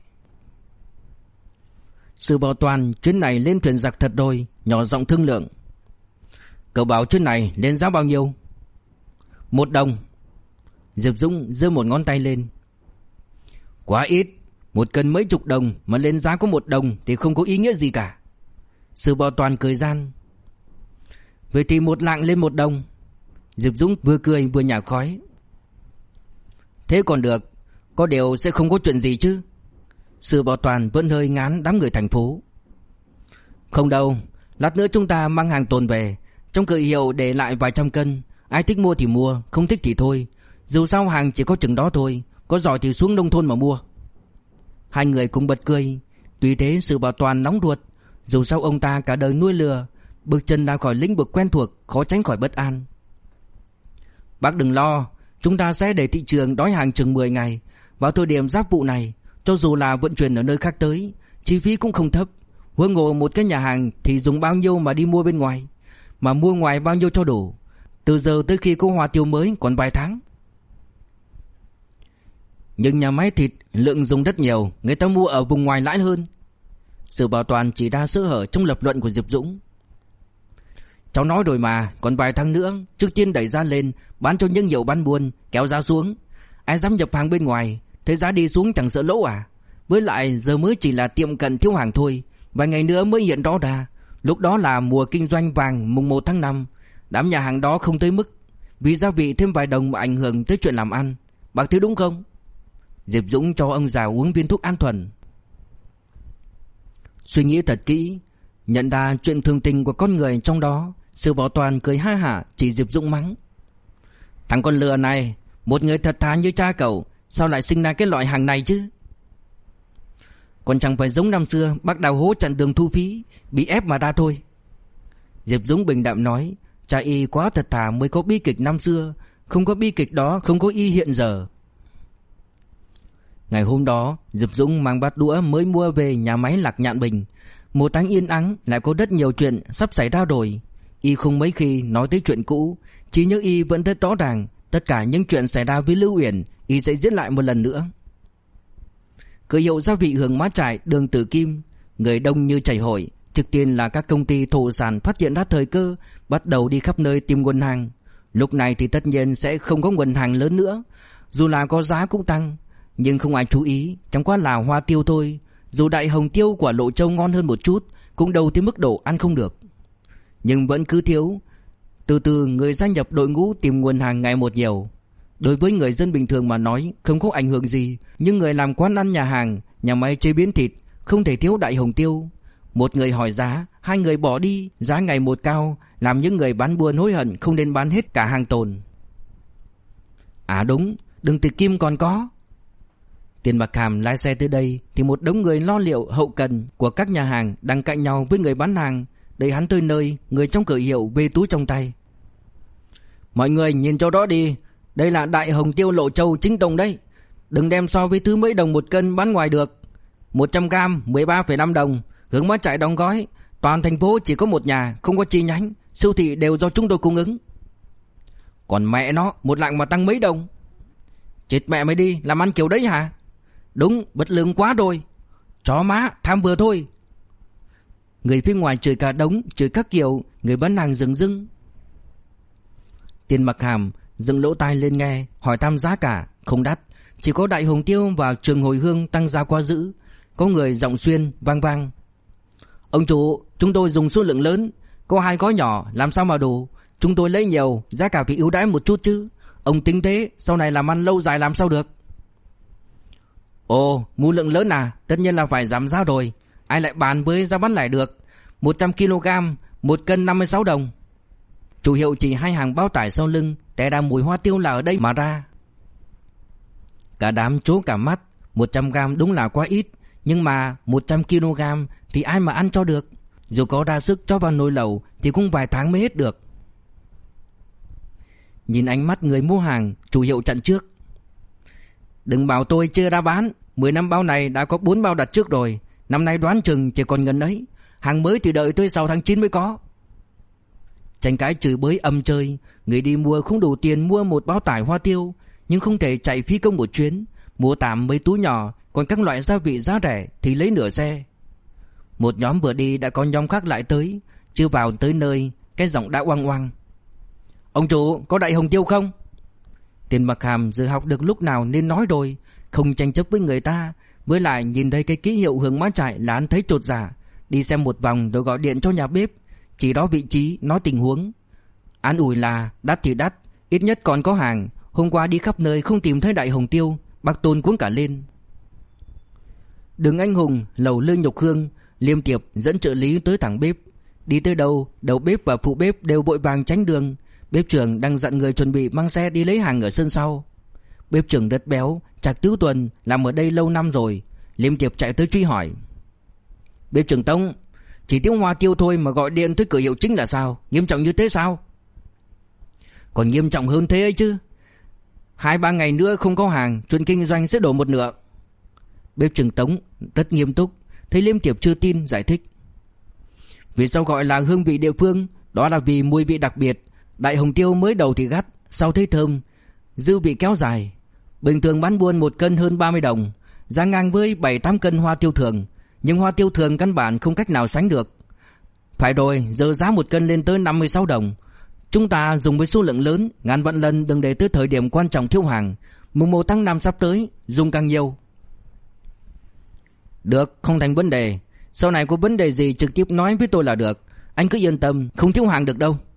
Sử Bảo Toàn chuyến này lên thuyền giặc thật rồi, nhỏ giọng thương lượng. Cậu bảo chuyến này lên giá bao nhiêu? 1 đồng. Diệp Dũng giơ một ngón tay lên. Quá ít, 1 cân mấy chục đồng mà lên giá có 1 đồng thì không có ý nghĩa gì cả. Sử Bảo Toàn cười gian. Vậy thì 1 lạng lên 1 đồng. Diệp Dũng vừa cười vừa nhả khói. Thế còn được, có điều sẽ không có chuyện gì chứ? Sử Bảo Toàn vẫn hơi ngán đám người thành phố. Không đâu, lát nữa chúng ta mang hàng tồn về, trong cửa hiệu để lại vài trăm cân. Ai thích mua thì mua, không thích thì thôi. Dù sao hàng chỉ có chừng đó thôi, có giỏi thì xuống nông thôn mà mua. Hai người cùng bật cười. Tuy thế Sử Bảo Toàn nóng ruột. Dù sao ông ta cả đời nuôi lừa, bước chân ra khỏi lĩnh vực quen thuộc, khó tránh khỏi bất an. Bác đừng lo, chúng ta sẽ để thị trường đói hàng chừng 10 ngày. Vào thời điểm giáp vụ này, cho dù là vận chuyển ở nơi khác tới, chi phí cũng không thấp. Huống hồ một cái nhà hàng thì dùng bao nhiêu mà đi mua bên ngoài, mà mua ngoài bao nhiêu cho đủ. Từ giờ tới khi có hoa tiêu mới còn vài tháng. Nhưng nhà máy thịt lượng dùng rất nhiều, người ta mua ở vùng ngoài lãi hơn. Sử Bảo Toàn chỉ ra sơ hở trong lập luận của Diệp Dũng. Cháu nói rồi mà, còn vài tháng nữa, trước tiên đẩy giá lên, bán cho những hiệu bán buôn, kéo giá xuống. Ai dám nhập hàng bên ngoài, thế giá đi xuống chẳng sợ lỗ à? Với lại giờ mới chỉ là tiệm cận thiếu hàng thôi, vài ngày nữa mới hiện rõ ra. Lúc đó là mùa kinh doanh vàng mùng 1 tháng 5. Đám nhà hàng đó không tới mức, vì gia vị thêm vài đồng mà ảnh hưởng tới chuyện làm ăn. Bác thấy đúng không? Diệp Dũng cho ông già uống viên thuốc an thần. Suy nghĩ thật kỹ, nhận ra chuyện thường tình của con người trong đó, Sử Bảo Toàn cười ha hả chỉ Diệp Dũng mắng. Thằng con lừa này, một người thật thà như cha cậu, sao lại sinh ra cái loại hàng này chứ? Còn chẳng phải giống năm xưa bác đào hố chặn đường thu phí, bị ép mà ra thôi. Diệp Dũng bình đạm nói, cha y quá thật thà mới có bi kịch năm xưa, không có bi kịch đó không có y hiện giờ. Ngày hôm đó, Diệp Dũng mang bát đũa mới mua về nhà máy Lạc Nhạn Bình. Một tháng yên ắng lại có rất nhiều chuyện sắp xảy ra rồi. Y không mấy khi nói tới chuyện cũ, chỉ nhớ y vẫn rất rõ ràng. Tất cả những chuyện xảy ra với Lưu Uyển, y sẽ diễn lại một lần nữa. Cửa hiệu gia vị Hưởng Mã Trải đường Tử Kim, người đông như chảy hội. Trước tiên là các công ty thổ sản phát hiện ra thời cơ, bắt đầu đi khắp nơi tìm nguồn hàng. Lúc này thì tất nhiên sẽ không có nguồn hàng lớn nữa, dù là có giá cũng tăng. Nhưng không ai chú ý, chẳng qua là hoa tiêu thôi. Dù Đại Hồng tiêu của Lộ Châu ngon hơn một chút, cũng đâu tới mức độ ăn không được. Nhưng vẫn cứ thiếu. Từ từ người gia nhập đội ngũ tìm nguồn hàng ngày một nhiều. Đối với người dân bình thường mà nói không có ảnh hưởng gì, nhưng người làm quán ăn nhà hàng, nhà máy chế biến thịt không thể thiếu đại hồng tiêu. Một người hỏi giá, hai người bỏ đi, giá ngày một cao, làm những người bán buôn hối hận không nên bán hết cả hàng tồn. À đúng, Đường Tịch Kim còn có. Tiền Bạc Hàm lái xe tới đây thì một đống người lo liệu hậu cần của các nhà hàng đang cạnh nhau với người bán hàng. Đẩy hắn tới nơi, người trong cửa hiệu bê túi trong tay. Mọi người nhìn cho rõ đi, đây là đại hồng tiêu Lộ Châu chính tông đấy. Đừng đem so với thứ mấy đồng một cân bán ngoài được. 100g 13,5 đồng, hướng Má Trại đóng gói. Toàn thành phố chỉ có một nhà, không có chi nhánh, siêu thị đều do chúng tôi cung ứng. Còn mẹ nó, một lạng mà tăng mấy đồng. Chết mẹ mày đi, làm ăn kiểu đấy hả? Đúng, bất lương quá rồi. Chó má, tham vừa thôi. Người phía ngoài chửi cả đống, chửi các kiểu, người bán hàng dừng dưng. Tiền Bạc Hàm dựng lỗ tai lên nghe, hỏi thăm giá cả, không đắt, chỉ có đại hồng tiêu và trường hồi hương tăng giá quá dữ. Có người giọng xuyên vang vang. Ông chủ, chúng tôi dùng số lượng lớn, có 2 gói nhỏ làm sao mà đủ, chúng tôi lấy nhiều, giá cả phải ưu đãi một chút chứ. Ông tính thế, sau này làm ăn lâu dài làm sao được. Ồ, mua lượng lớn à, tất nhiên là phải giảm giá rồi. Ai lại bàn với giá bán lẻ được. 100kg, 1 cân 56 đồng. Chủ hiệu chỉ 2 hàng bao tải sau lưng, té đà mùi hoa tiêu là ở đây mà ra. Cả đám trố cả mắt. 100g đúng là quá ít, nhưng mà 100kg thì ai mà ăn cho được. Dù có ra sức cho vào nồi lẩu thì cũng vài tháng mới hết được. Nhìn ánh mắt người mua hàng, chủ hiệu chặn trước. Đừng bảo tôi chưa ra bán, 10 năm bao này đã có 4 bao đặt trước rồi. Năm nay đoán chừng chỉ còn ngần ấy. Hàng mới thì đợi tới sau tháng 9 mới có. Tranh cãi chửi bới âm chơi. Người đi mua không đủ tiền mua một bao tải hoa tiêu, nhưng không thể chạy phi công một chuyến. Mua tạm mấy túi nhỏ, còn các loại gia vị giá rẻ thì lấy nửa xe. Một nhóm vừa đi đã có nhóm khác lại tới. Chưa vào tới nơi, cái giọng đã oang oang. Ông chủ, có đại hồng tiêu không? Tiền Bạc Hàm giờ học được lúc nào nên nói rồi, không tranh chấp với người ta. Với lại nhìn thấy cái ký hiệu hướng Má Trại là anh thấy chột dạ. Đi xem một vòng rồi gọi điện cho nhà bếp, chỉ đó vị trí, nói tình huống. An ủi là đắt thì đắt, ít nhất còn có hàng. Hôm qua đi khắp nơi không tìm thấy đại hồng tiêu, bác Tôn cuống cả lên. Đường Anh Hùng, lầu Lương Nhục Hương, Liêm Tiệp dẫn trợ lý tới thẳng bếp. Đi tới đâu, đầu bếp và phụ bếp đều vội vàng tránh đường. Bếp trưởng đang dặn người chuẩn bị mang xe đi lấy hàng ở sân sau. Bếp trưởng rất béo, Trạc Tứ Tuần, làm ở đây lâu năm rồi. Liêm Tiệp chạy tới truy hỏi. Bếp trưởng Tông, chỉ thiếu hoa tiêu thôi mà gọi điện tới cửa hiệu chính là sao? Nghiêm trọng như thế sao? Còn nghiêm trọng hơn thế ấy chứ. 2-3 ngày nữa không có hàng, chuyện kinh doanh sẽ đổ một nửa. Bếp trưởng Tống rất nghiêm túc. Thấy Liêm Tiệp chưa tin, giải thích. Vì sao gọi là hương vị địa phương? Đó là vì mùi vị đặc biệt. Đại hồng tiêu mới đầu thì gắt, sau thấy thơm, dư vị kéo dài. Bình thường bán buôn 1 cân hơn 30 đồng, giá ngang với 7-8 cân hoa tiêu thường. Nhưng hoa tiêu thường căn bản không cách nào sánh được. Phải rồi, giờ giá 1 cân lên tới 56 đồng. Chúng ta dùng với số lượng lớn, ngàn vạn lần đừng để tới thời điểm quan trọng thiếu hàng. Mùng 1 tháng 5 sắp tới, dùng càng nhiều. Được, không thành vấn đề. Sau này có vấn đề gì trực tiếp nói với tôi là được. Anh cứ yên tâm, không thiếu hàng được đâu.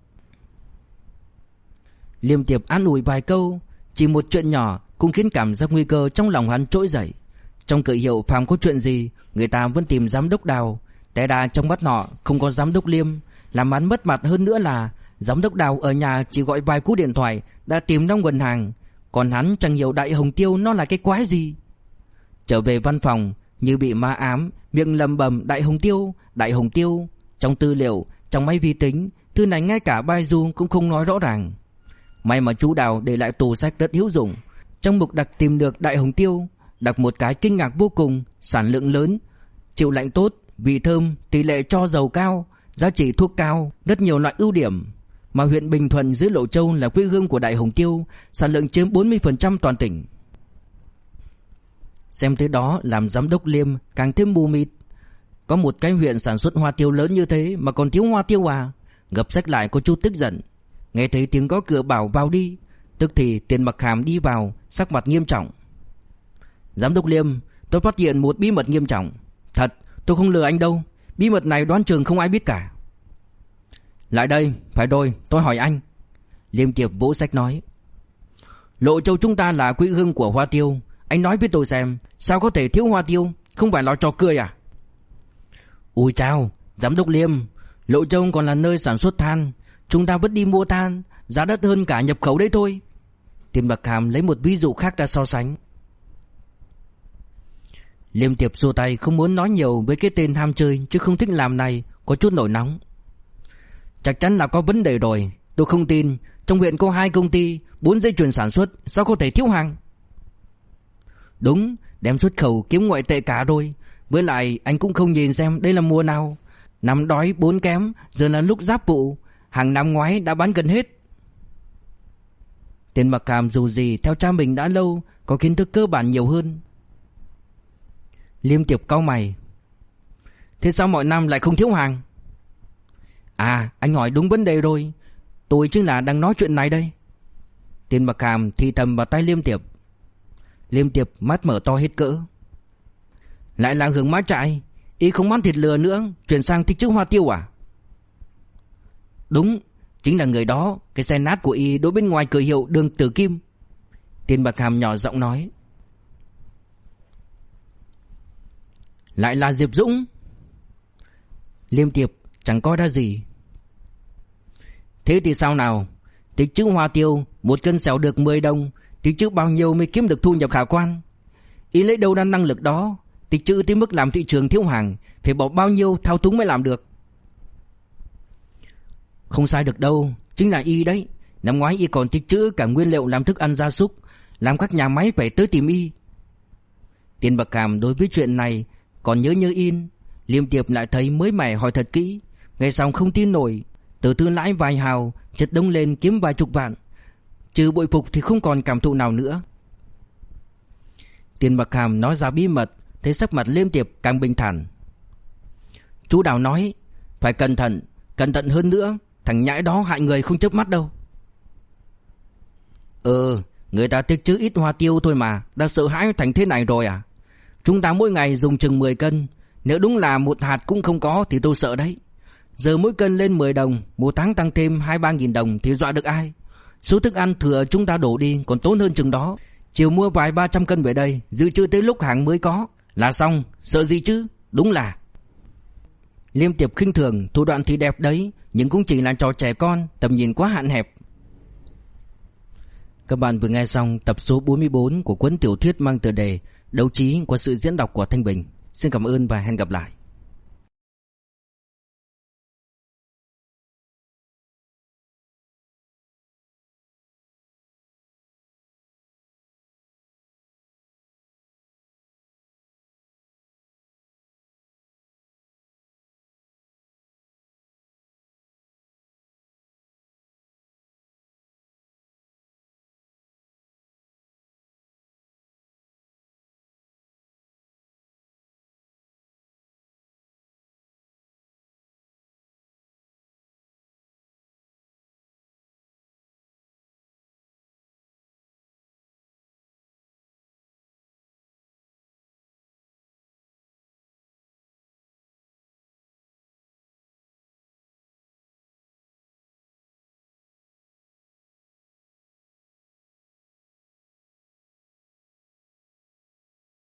Liêm Tiệp an ủi vài câu. Chỉ một chuyện nhỏ cũng khiến cảm giác nguy cơ trong lòng hắn trỗi dậy. Trong cửa hiệu phàm có chuyện gì, người ta vẫn tìm giám đốc Đào. Té đà trong mắt họ không có giám đốc Liêm. Làm hắn mất mặt hơn nữa là giám đốc Đào ở nhà chỉ gọi vài cú điện thoại đã tìm trong nguồn hàng. Còn hắn chẳng hiểu đại hồng tiêu nó là cái quái gì. Trở về văn phòng như bị ma ám, miệng lầm bầm đại hồng tiêu, đại hồng tiêu. Trong tư liệu, trong máy vi tính, thư này ngay cả Baidu cũng không nói rõ ràng. May mà chú Đào để lại tủ sách rất hữu dụng. Trong mục đặc tìm được đại hồng tiêu, đặt một cái kinh ngạc vô cùng: sản lượng lớn, chịu lạnh tốt, vị thơm, tỷ lệ cho dầu cao, giá trị thuốc cao, rất nhiều loại ưu điểm. Mà huyện Bình Thuận dưới Lộ Châu là quê hương của đại hồng tiêu, sản lượng chiếm 40% toàn tỉnh. Xem tới đó làm giám đốc Liêm càng thêm mù mịt. Có một cái huyện sản xuất hoa tiêu lớn như thế mà còn thiếu hoa tiêu à? Gập sách lại có chút tức giận. Nghe thấy tiếng gõ cửa bảo vào đi, tức thì Tiền Bạc Hàm đi vào, sắc mặt nghiêm trọng. Giám đốc Liêm, tôi phát hiện một bí mật nghiêm trọng. Thật, tôi không lừa anh đâu. Bí mật này đoán chừng không ai biết cả. Lại đây, phải rồi, tôi hỏi anh. Liêm Tiệp vỗ sách nói. Lộ Châu chúng ta là quê hương của hoa tiêu. Anh nói với tôi xem, sao có thể thiếu hoa tiêu? Không phải là trò cười à? Ôi chao, giám đốc Liêm, Lộ Châu còn là nơi sản xuất than. Chúng ta vẫn đi mua than, giá đắt hơn cả nhập khẩu đấy thôi. Tiền Bạc Hàm lấy một ví dụ khác ra so sánh. Liêm Tiệp xua tay, không muốn nói nhiều với cái tên ham chơi chứ không thích làm này, có chút nổi nóng. Chắc chắn là có vấn đề rồi. Tôi không tin. Trong huyện có 2 công ty, 4 dây chuyền sản xuất, sao có thể thiếu hàng? Đúng, đem xuất khẩu kiếm ngoại tệ cả rồi. Với lại anh cũng không nhìn xem đây là mùa nào. Năm đói 4 kém, giờ là lúc giáp vụ. Hàng năm ngoái đã bán gần hết. Tiền Bạc Hàm dù gì theo cha mình đã lâu, có kiến thức cơ bản nhiều hơn. Liêm Tiệp cau mày. Thế sao mọi năm lại không thiếu hàng? À, anh hỏi đúng vấn đề rồi. Tôi chính là đang nói chuyện này đây. Tiền Bạc Hàm thì thầm vào tay Liêm Tiệp. Liêm Tiệp mắt mở to hết cỡ. Lại là Hướng Mã Trại. Y không bán thịt lừa nữa, chuyển sang thích chữ hoa tiêu à? Đúng, chính là người đó. Cái xe nát của Y đối bên ngoài cửa hiệu đường Tử Kim. Tiền Bạc Hàm nhỏ giọng nói. Lại là Diệp Dũng. Liêm Tiệp chẳng coi ra gì. Thế thì sao nào? Tích chữ hoa tiêu, 1 cân xẻo được 10 đồng. Tích chữ bao nhiêu mới kiếm được thu nhập khả quan? Y lấy đâu ra năng lực đó? Tích chữ tới mức làm thị trường thiếu hàng, phải bỏ bao nhiêu thao túng mới làm được? Không sai được đâu, chính là Y đấy. Năm ngoái Y còn tích trữ cả nguyên liệu làm thức ăn gia súc, làm các nhà máy phải tới tìm Y. Tiền Bạc Hàm đối với chuyện này còn nhớ như in. Liêm Tiệp lại thấy mới mẻ hỏi thật kỹ. Nghe xong không tin nổi. Từ từ lãi vài hào, chất đống lên kiếm vài chục vạn. Trừ bội phục thì không còn cảm thụ nào nữa. Tiền Bạc Hàm nói ra bí mật, thấy sắc mặt Liêm Tiệp càng bình thản. Chú Đào nói phải cẩn thận hơn nữa. Thằng nhãi đó hại người không chớp mắt đâu. Người ta tích trữ ít hoa tiêu thôi mà, đã sợ hãi thành thế này rồi à? Chúng ta mỗi ngày dùng chừng 10 cân. Nếu đúng là một hạt cũng không có thì tôi sợ đấy. Giờ mỗi cân lên 10 đồng, một tháng tăng thêm 2-3 nghìn đồng thì dọa được ai? Số thức ăn thừa chúng ta đổ đi còn tốn hơn chừng đó. Chiều mua vài 300 cân về đây, dự trữ tới lúc hàng mới có là xong, sợ gì chứ? Đúng là. Liêm Tiệp khinh thường, thủ đoạn thì đẹp đấy, nhưng cũng chỉ là trò trẻ con, tầm nhìn quá hạn hẹp. Các bạn vừa nghe xong tập số 44 của cuốn tiểu thuyết mang tựa đề Đấu trí qua sự diễn đọc của Thanh Bình. Xin cảm ơn và hẹn gặp lại.